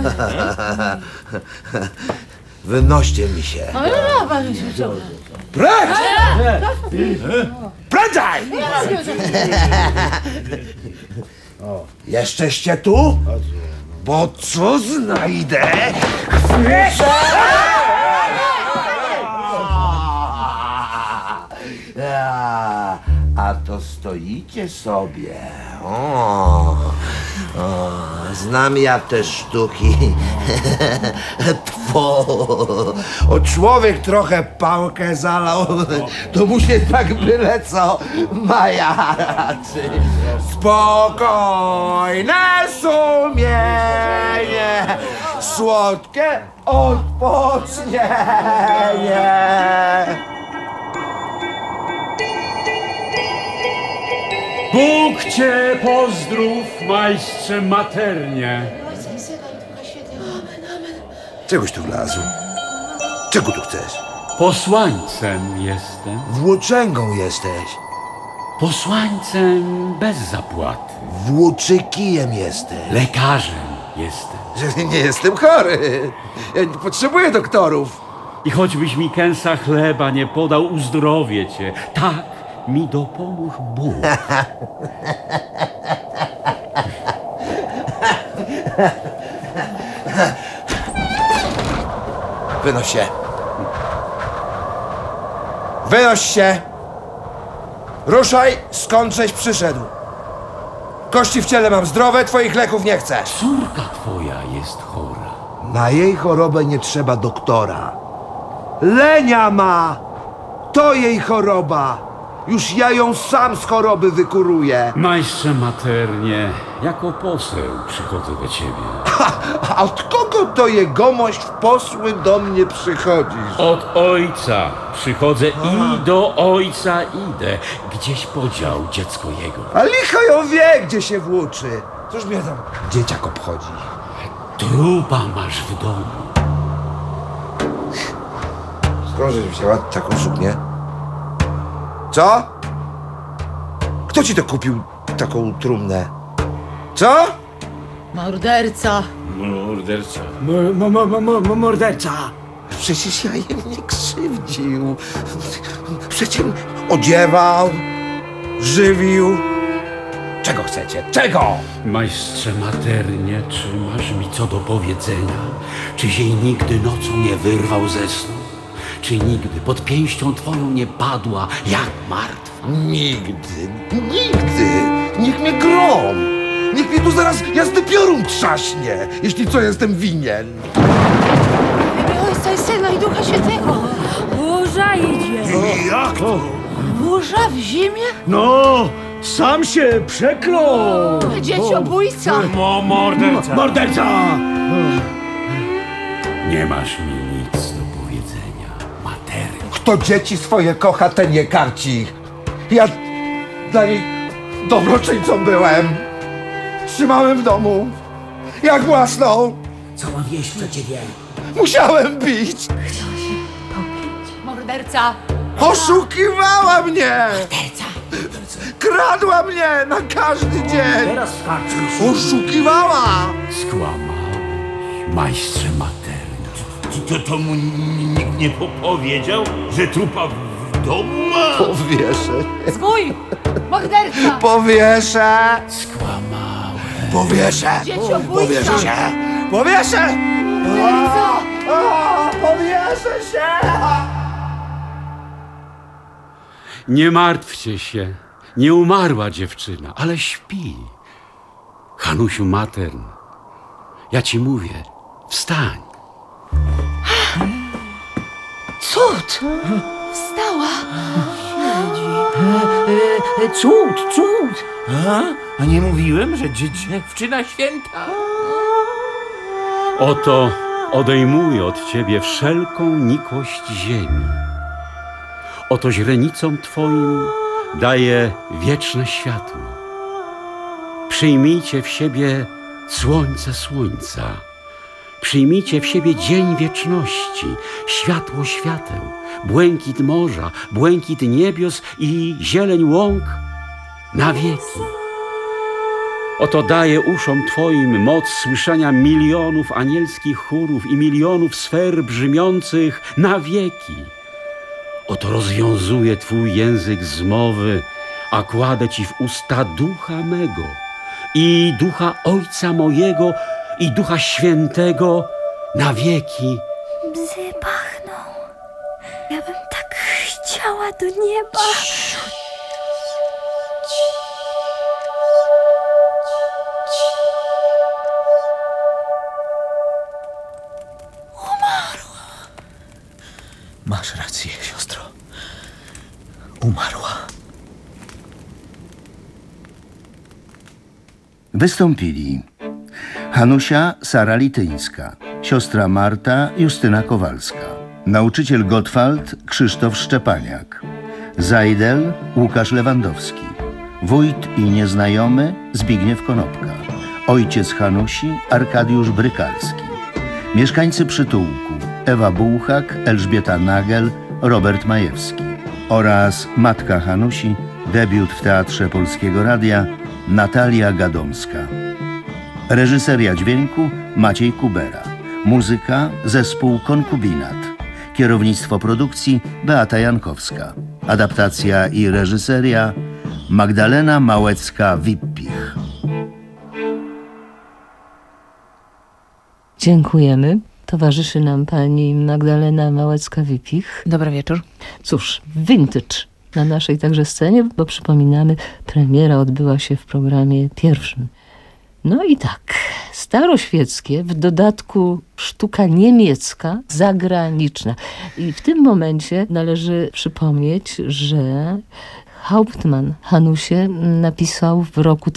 Wynoście mi się. Precz! Prędzej! Jeszczeście tu? Bo co znajdę? A to stoicie sobie. Znam ja te sztuki. O, człowiek trochę pałkę zalał, to mu się tak byle co majaczy. Spokojne sumienie, słodkie odpocznienie. Bóg cię pozdrów, majstrze maternie. Czegoś tu wlazł? Czego tu chcesz? Posłańcem jestem. Włóczęgą jesteś. Posłańcem bez zapłaty. Włóczykijem jesteś. Lekarzem jestem. Że nie jestem chory. Ja nie potrzebuję doktorów. I choćbyś mi kęsa chleba nie podał, uzdrowię cię. Tak mi dopomóż Bóg. Wynoś się. Wynoś się. Ruszaj, skąd żeś przyszedł. Kości w ciele mam zdrowe, twoich leków nie chcę. Córka twoja jest chora. Na jej chorobę nie trzeba doktora. Lenia ma! To jej choroba. Już ja ją sam z choroby wykuruję. Majstrze maternie, jako poseł przychodzę do ciebie. A od kogo to jegomość w posły do mnie przychodzisz? Od ojca przychodzę i do ojca idę. Gdzieś podział dziecko jego. A licho ją wie, gdzie się włóczy. Cóż mnie tam dzieciak obchodzi? Trupa masz w domu. Skąd żeś wzięła taką suknię? Co? Kto ci to kupił, taką trumnę? Co? Morderca. Morderca. Morderca. Przecież ja jej nie krzywdził. Przecież odziewał, żywił. Czego chcecie? Czego? Majstrze maternie, czy masz mi co do powiedzenia? Czyś jej nigdy nocą nie wyrwał ze snu? Czy nigdy pod pięścią twoją nie padła jak martwa? Nigdy, nigdy. Niech mnie grom. Niech mnie tu zaraz jasny piorun trzaśnie, jeśli co jestem winien. Ojca i Syna i Ducha Świętego. Burza idzie. Jak to? Burza w zimie? No, sam się przeklął. Dzieciobójca. Morderca. Morderca! Nie masz mi nic do powiedzenia, maternie. Kto dzieci swoje kocha, ten je karci. Ja dla nich dobroczyńcą byłem. Trzymałem w domu, jak własną. Co mam jeść przeciwnie? Musiałem bić. Morderca. Oszukiwała mnie. Morderca. Kradła mnie na każdy dzień. Teraz skarczył się. Oszukiwała. Skłamałeś, majstrze maternie. To mu nikt nie powiedział, że trupa w domu ma? Powieszę. Zbój. Morderca. Powieszę. Skłamałem. Powieszę. Dzieciobójca. Powieszę się. Powieszę. Powieszę się. Nie martwcie się, nie umarła dziewczyna, ale śpi. Hanusiu matern, ja ci mówię, wstań. Cud! Wstała! Cud! A nie mówiłem, że dziewczyna święta? Oto odejmuję od ciebie wszelką nikłość ziemi. Oto źrenicom twoim daję wieczne światło. Przyjmijcie w siebie słońce słońca. Przyjmijcie w siebie dzień wieczności, światło świateł, błękit morza, błękit niebios i zieleń łąk na wieki. Oto daję uszom twoim moc słyszenia milionów anielskich chórów i milionów sfer brzmiących na wieki. Oto rozwiązuję twój język zmowy, a kładę ci w usta ducha mego i ducha Ojca mojego i Ducha Świętego na wieki. Bzy pachną. Ja bym tak chciała do nieba. Masz rację, siostro. Umarła. Wystąpili Hanusia Sara Lityńska, siostra Marta Justyna Kowalska, nauczyciel Gottwald Krzysztof Szczepaniak, Zajdel Łukasz Lewandowski, wójt i nieznajomy Zbigniew Konopka, ojciec Hanusi Arkadiusz Brykalski, mieszkańcy przytułku Ewa Bułchak, Elżbieta Nagel, Robert Majewski oraz matka Hanusi, debiut w Teatrze Polskiego Radia, Natalia Gadomska. Reżyseria dźwięku Maciej Kubera. Muzyka zespół Konkubinat. Kierownictwo produkcji Beata Jankowska. Adaptacja i reżyseria Magdalena Małecka-Wippich. Dziękujemy. Towarzyszy nam pani Magdalena Małecka-Wippich. Dobry wieczór. Cóż, vintage na naszej także scenie, bo przypominamy, premiera odbyła się w programie pierwszym. No i tak, staroświeckie, w dodatku sztuka niemiecka, zagraniczna. I w tym momencie należy przypomnieć, że Hauptmann Hanusię napisał w roku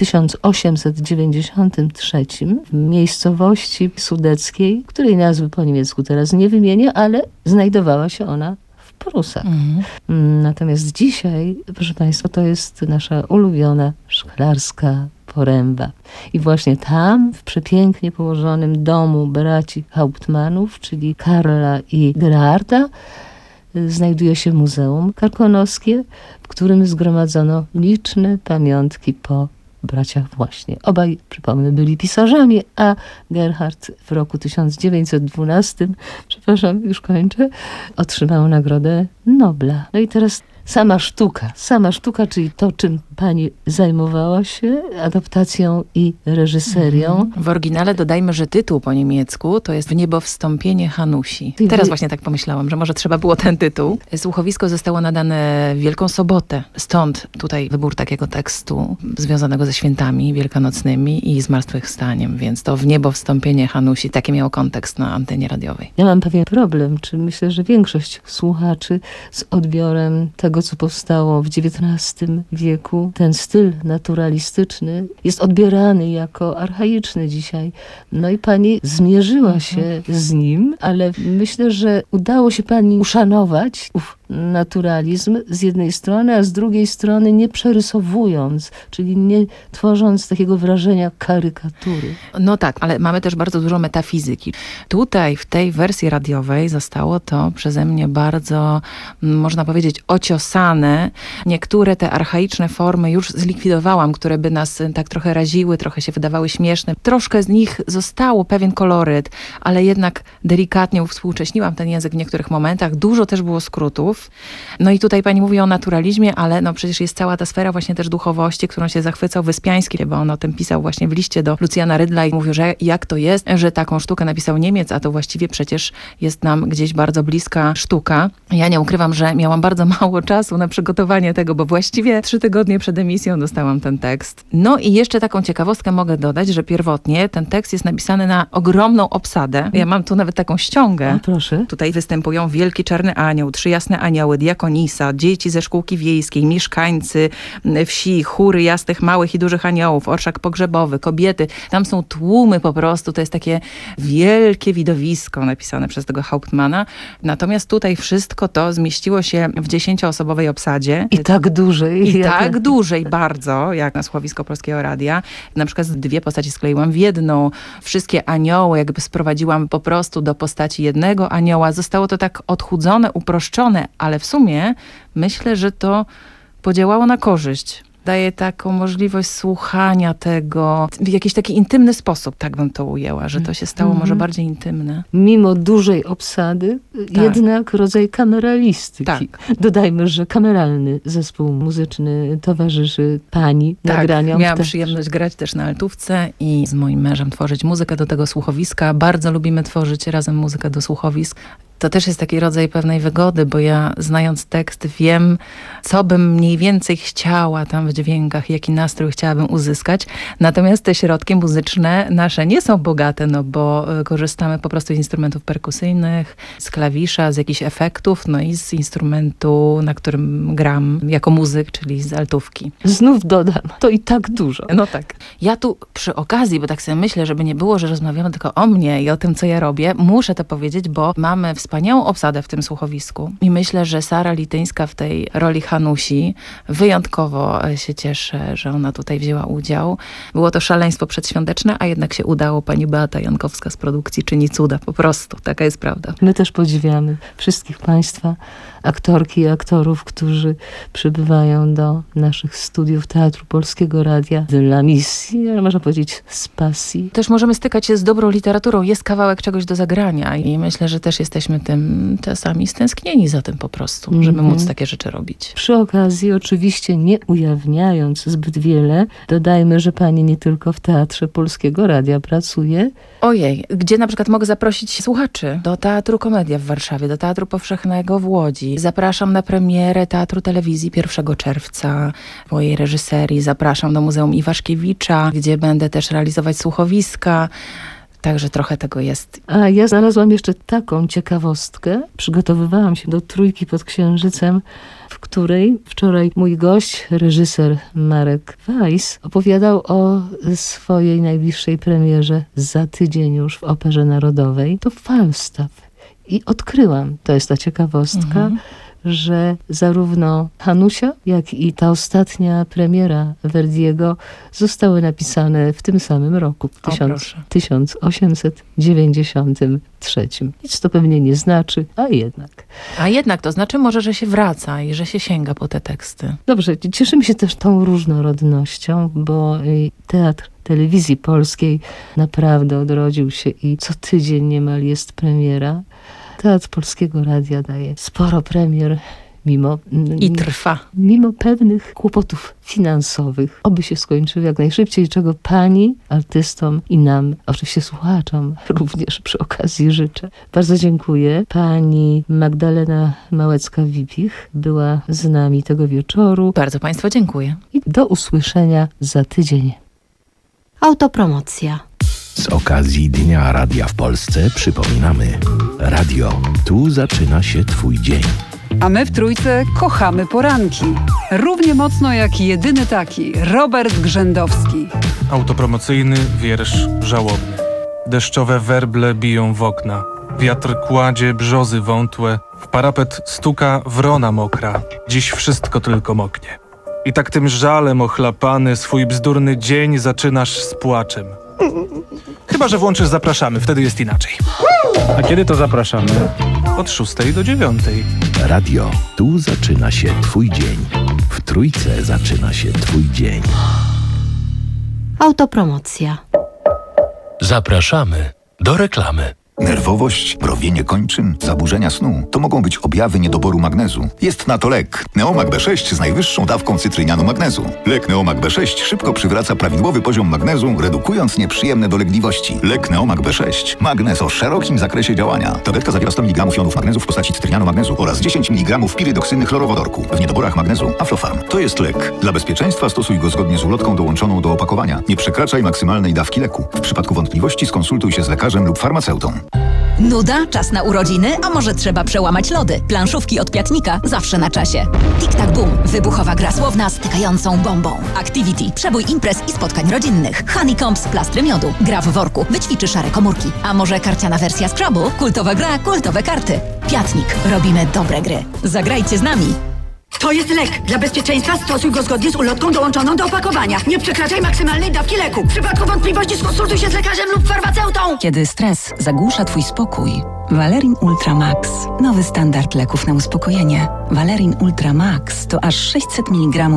1893 w miejscowości sudeckiej, której nazwy po niemiecku teraz nie wymienię, ale znajdowała się ona w Prusach. Natomiast dzisiaj, proszę państwa, to jest nasza ulubiona szklarska poręba. I właśnie tam, w przepięknie położonym domu braci Hauptmannów, czyli Karla i Gerharda, znajduje się Muzeum Karkonoskie, w którym zgromadzono liczne pamiątki po braciach właśnie. Obaj, przypomnę, byli pisarzami, a Gerhard w roku 1912, przepraszam, już kończę, otrzymał Nagrodę Nobla. No i teraz sama sztuka, czyli to, czym pani zajmowała się, adaptacją i reżyserią. W oryginale dodajmy, że tytuł po niemiecku to jest W niebo wstąpienie Hanusi. Teraz właśnie tak pomyślałam, że może trzeba było ten tytuł. Słuchowisko zostało nadane w Wielką Sobotę. Stąd tutaj wybór takiego tekstu związanego ze świętami wielkanocnymi i zmartwychwstaniem. Więc to W niebo wstąpienie Hanusi. Taki miał kontekst na antenie radiowej. Ja mam pewien problem, czy myślę, że większość słuchaczy z odbiorem tego, co powstało w XIX wieku, ten styl naturalistyczny jest odbierany jako archaiczny dzisiaj. No i pani zmierzyła się z nim, ale myślę, że udało się pani uszanować ów naturalizm z jednej strony, a z drugiej strony nie przerysowując, czyli nie tworząc takiego wrażenia karykatury. No tak, ale mamy też bardzo dużo metafizyki. Tutaj, w tej wersji radiowej zostało to przeze mnie bardzo, można powiedzieć, ociosane. Niektóre te archaiczne formy już zlikwidowałam, które by nas tak trochę raziły, trochę się wydawały śmieszne. Troszkę z nich zostało pewien koloryt, ale jednak delikatnie uwspółcześniłam ten język w niektórych momentach. Dużo też było skrótów. tekstów. No i tutaj pani mówi o naturalizmie, ale no przecież jest cała ta sfera właśnie też duchowości, którą się zachwycał Wyspiański, bo on o tym pisał właśnie w liście do Lucjana Rydla i mówił, że jak to jest, że taką sztukę napisał Niemiec, a to właściwie przecież jest nam gdzieś bardzo bliska sztuka. Ja nie ukrywam, że miałam bardzo mało czasu na przygotowanie tego, bo właściwie 3 tygodnie przed emisją dostałam ten tekst. No i jeszcze taką ciekawostkę mogę dodać, że pierwotnie ten tekst jest napisany na ogromną obsadę. Ja mam tu nawet taką ściągę. A proszę. Tutaj występują Wielki Czarny Anioł, 3 Jasne Anioły, Diakonisa, dzieci ze szkółki wiejskiej, mieszkańcy wsi, chóry jasnych małych i dużych aniołów, orszak pogrzebowy, kobiety. Tam są tłumy po prostu. To jest takie wielkie widowisko napisane przez tego Hauptmana. Natomiast tutaj wszystko to zmieściło się w 10-osobowej obsadzie. I tak dłużej. I tak dłużej bardzo, jak na słuchowisko Polskiego Radia. Na przykład 2 postaci skleiłam w jedną. Wszystkie anioły jakby sprowadziłam po prostu do postaci jednego anioła. Zostało to tak odchudzone, uproszczone, ale w sumie myślę, że to podziałało na korzyść. Daje taką możliwość słuchania tego w jakiś taki intymny sposób, tak bym to ujęła, że to się stało może bardziej intymne. Mimo dużej obsady, jednak rodzaj kameralistyki. Tak. Dodajmy, że kameralny zespół muzyczny towarzyszy pani nagraniom. Miałam przyjemność grać też na altówce i z moim mężem tworzyć muzykę do tego słuchowiska. Bardzo lubimy tworzyć razem muzykę do słuchowisk. To też jest taki rodzaj pewnej wygody, bo ja znając tekst wiem, co bym mniej więcej chciała tam w dźwiękach, jaki nastrój chciałabym uzyskać. Natomiast te środki muzyczne nasze nie są bogate, no bo korzystamy po prostu z instrumentów perkusyjnych, z klawisza, z jakichś efektów, no i z instrumentu, na którym gram jako muzyk, czyli z altówki. Znów dodam, to i tak dużo. No tak. Ja tu przy okazji, bo tak sobie myślę, żeby nie było, że rozmawiamy tylko o mnie i o tym, co ja robię, muszę to powiedzieć, bo mamy wspaniałą obsadę w tym słuchowisku. I myślę, że Sara Lityńska w tej roli Hanusi wyjątkowo się cieszę, że ona tutaj wzięła udział. Było to szaleństwo przedświąteczne, a jednak się udało. Pani Beata Jankowska z produkcji czyni cuda. Po prostu. Taka jest prawda. My też podziwiamy wszystkich państwa, aktorki i aktorów, którzy przybywają do naszych studiów Teatru Polskiego Radia dla misji, ale można powiedzieć z pasji. Też możemy stykać się z dobrą literaturą. Jest kawałek czegoś do zagrania i myślę, że też jesteśmy tym czasami stęsknieni za tym po prostu, żeby móc takie rzeczy robić. Przy okazji, oczywiście nie ujawniając zbyt wiele, dodajmy, że pani nie tylko w Teatrze Polskiego Radia pracuje. Ojej, gdzie na przykład mogę zaprosić słuchaczy? Do Teatru Komedia w Warszawie, do Teatru Powszechnego w Łodzi. Zapraszam na premierę Teatru Telewizji 1 czerwca mojej reżyserii. Zapraszam do Muzeum Iwaszkiewicza, gdzie będę też realizować słuchowiska. Także trochę tego jest. A ja znalazłam jeszcze taką ciekawostkę. Przygotowywałam się do Trójki pod Księżycem, w której wczoraj mój gość, reżyser Marek Weiss, opowiadał o swojej najbliższej premierze za tydzień już w Operze Narodowej. To Falstaff. I odkryłam, to jest ta ciekawostka, że zarówno Hanusia, jak i ta ostatnia premiera Verdiego zostały napisane w tym samym roku, 1893. Nic to pewnie nie znaczy, a jednak. A jednak to znaczy może, że się wraca i że się sięga po te teksty. Dobrze, cieszymy się też tą różnorodnością, bo Teatr Telewizji Polskiej naprawdę odrodził się i co tydzień niemal jest premiera. Teatr Polskiego Radia daje sporo premier, I trwa. Mimo pewnych kłopotów finansowych. Oby się skończyły jak najszybciej, czego pani, artystom i nam, oczywiście słuchaczom, również przy okazji życzę. Bardzo dziękuję. Pani Magdalena Małecka-Wipich była z nami tego wieczoru. Bardzo państwu dziękuję. I do usłyszenia za tydzień. Autopromocja. Z okazji Dnia Radia w Polsce przypominamy: radio, tu zaczyna się twój dzień. A my w Trójce kochamy poranki. Równie mocno jak jedyny taki, Robert Grzędowski. Autopromocyjny wiersz żałobny. Deszczowe werble biją w okna. Wiatr kładzie brzozy wątłe. W parapet stuka wrona mokra. Dziś wszystko tylko moknie. I tak tym żalem ochlapany swój bzdurny dzień zaczynasz z płaczem. Chyba że włączysz Zapraszamy, wtedy jest inaczej. A kiedy to zapraszamy? Od 6 do 9. Radio, tu zaczyna się twój dzień. W Trójce zaczyna się twój dzień. Autopromocja. Zapraszamy do reklamy. Nerwowość, mrowienie kończyn, zaburzenia snu to mogą być objawy niedoboru magnezu. Jest na to lek. Neomag B6 z najwyższą dawką cytrynianu magnezu. Lek Neomag B6 szybko przywraca prawidłowy poziom magnezu, redukując nieprzyjemne dolegliwości. Lek Neomag B6. Magnez o szerokim zakresie działania. Tabletka zawiera 100 mg jonów magnezu w postaci cytrynianu magnezu oraz 10 mg pirydoksyny chlorowodorku. W niedoborach magnezu Aflofarm. To jest lek. Dla bezpieczeństwa stosuj go zgodnie z ulotką dołączoną do opakowania. Nie przekraczaj maksymalnej dawki leku. W przypadku wątpliwości skonsultuj się z lekarzem lub farmaceutą. Nuda? Czas na urodziny? A może trzeba przełamać lody? Planszówki od Piatnika zawsze na czasie. Tic-tac boom. Wybuchowa gra słowna z tykającą bombą. Activity. Przebój imprez i spotkań rodzinnych. Honeycombs. Plastry miodu. Gra w worku. Wyćwiczy szare komórki. A może karciana wersja Scrabble? Kultowa gra, kultowe karty. Piatnik. Robimy dobre gry. Zagrajcie z nami. To jest lek. Dla bezpieczeństwa stosuj go zgodnie z ulotką dołączoną do opakowania. Nie przekraczaj maksymalnej dawki leku. W przypadku wątpliwości skonsultuj się z lekarzem lub farmaceutą. Kiedy stres zagłusza twój spokój, Valerin Ultra Max. Nowy standard leków na uspokojenie. Valerin Ultra Max to aż 600 mg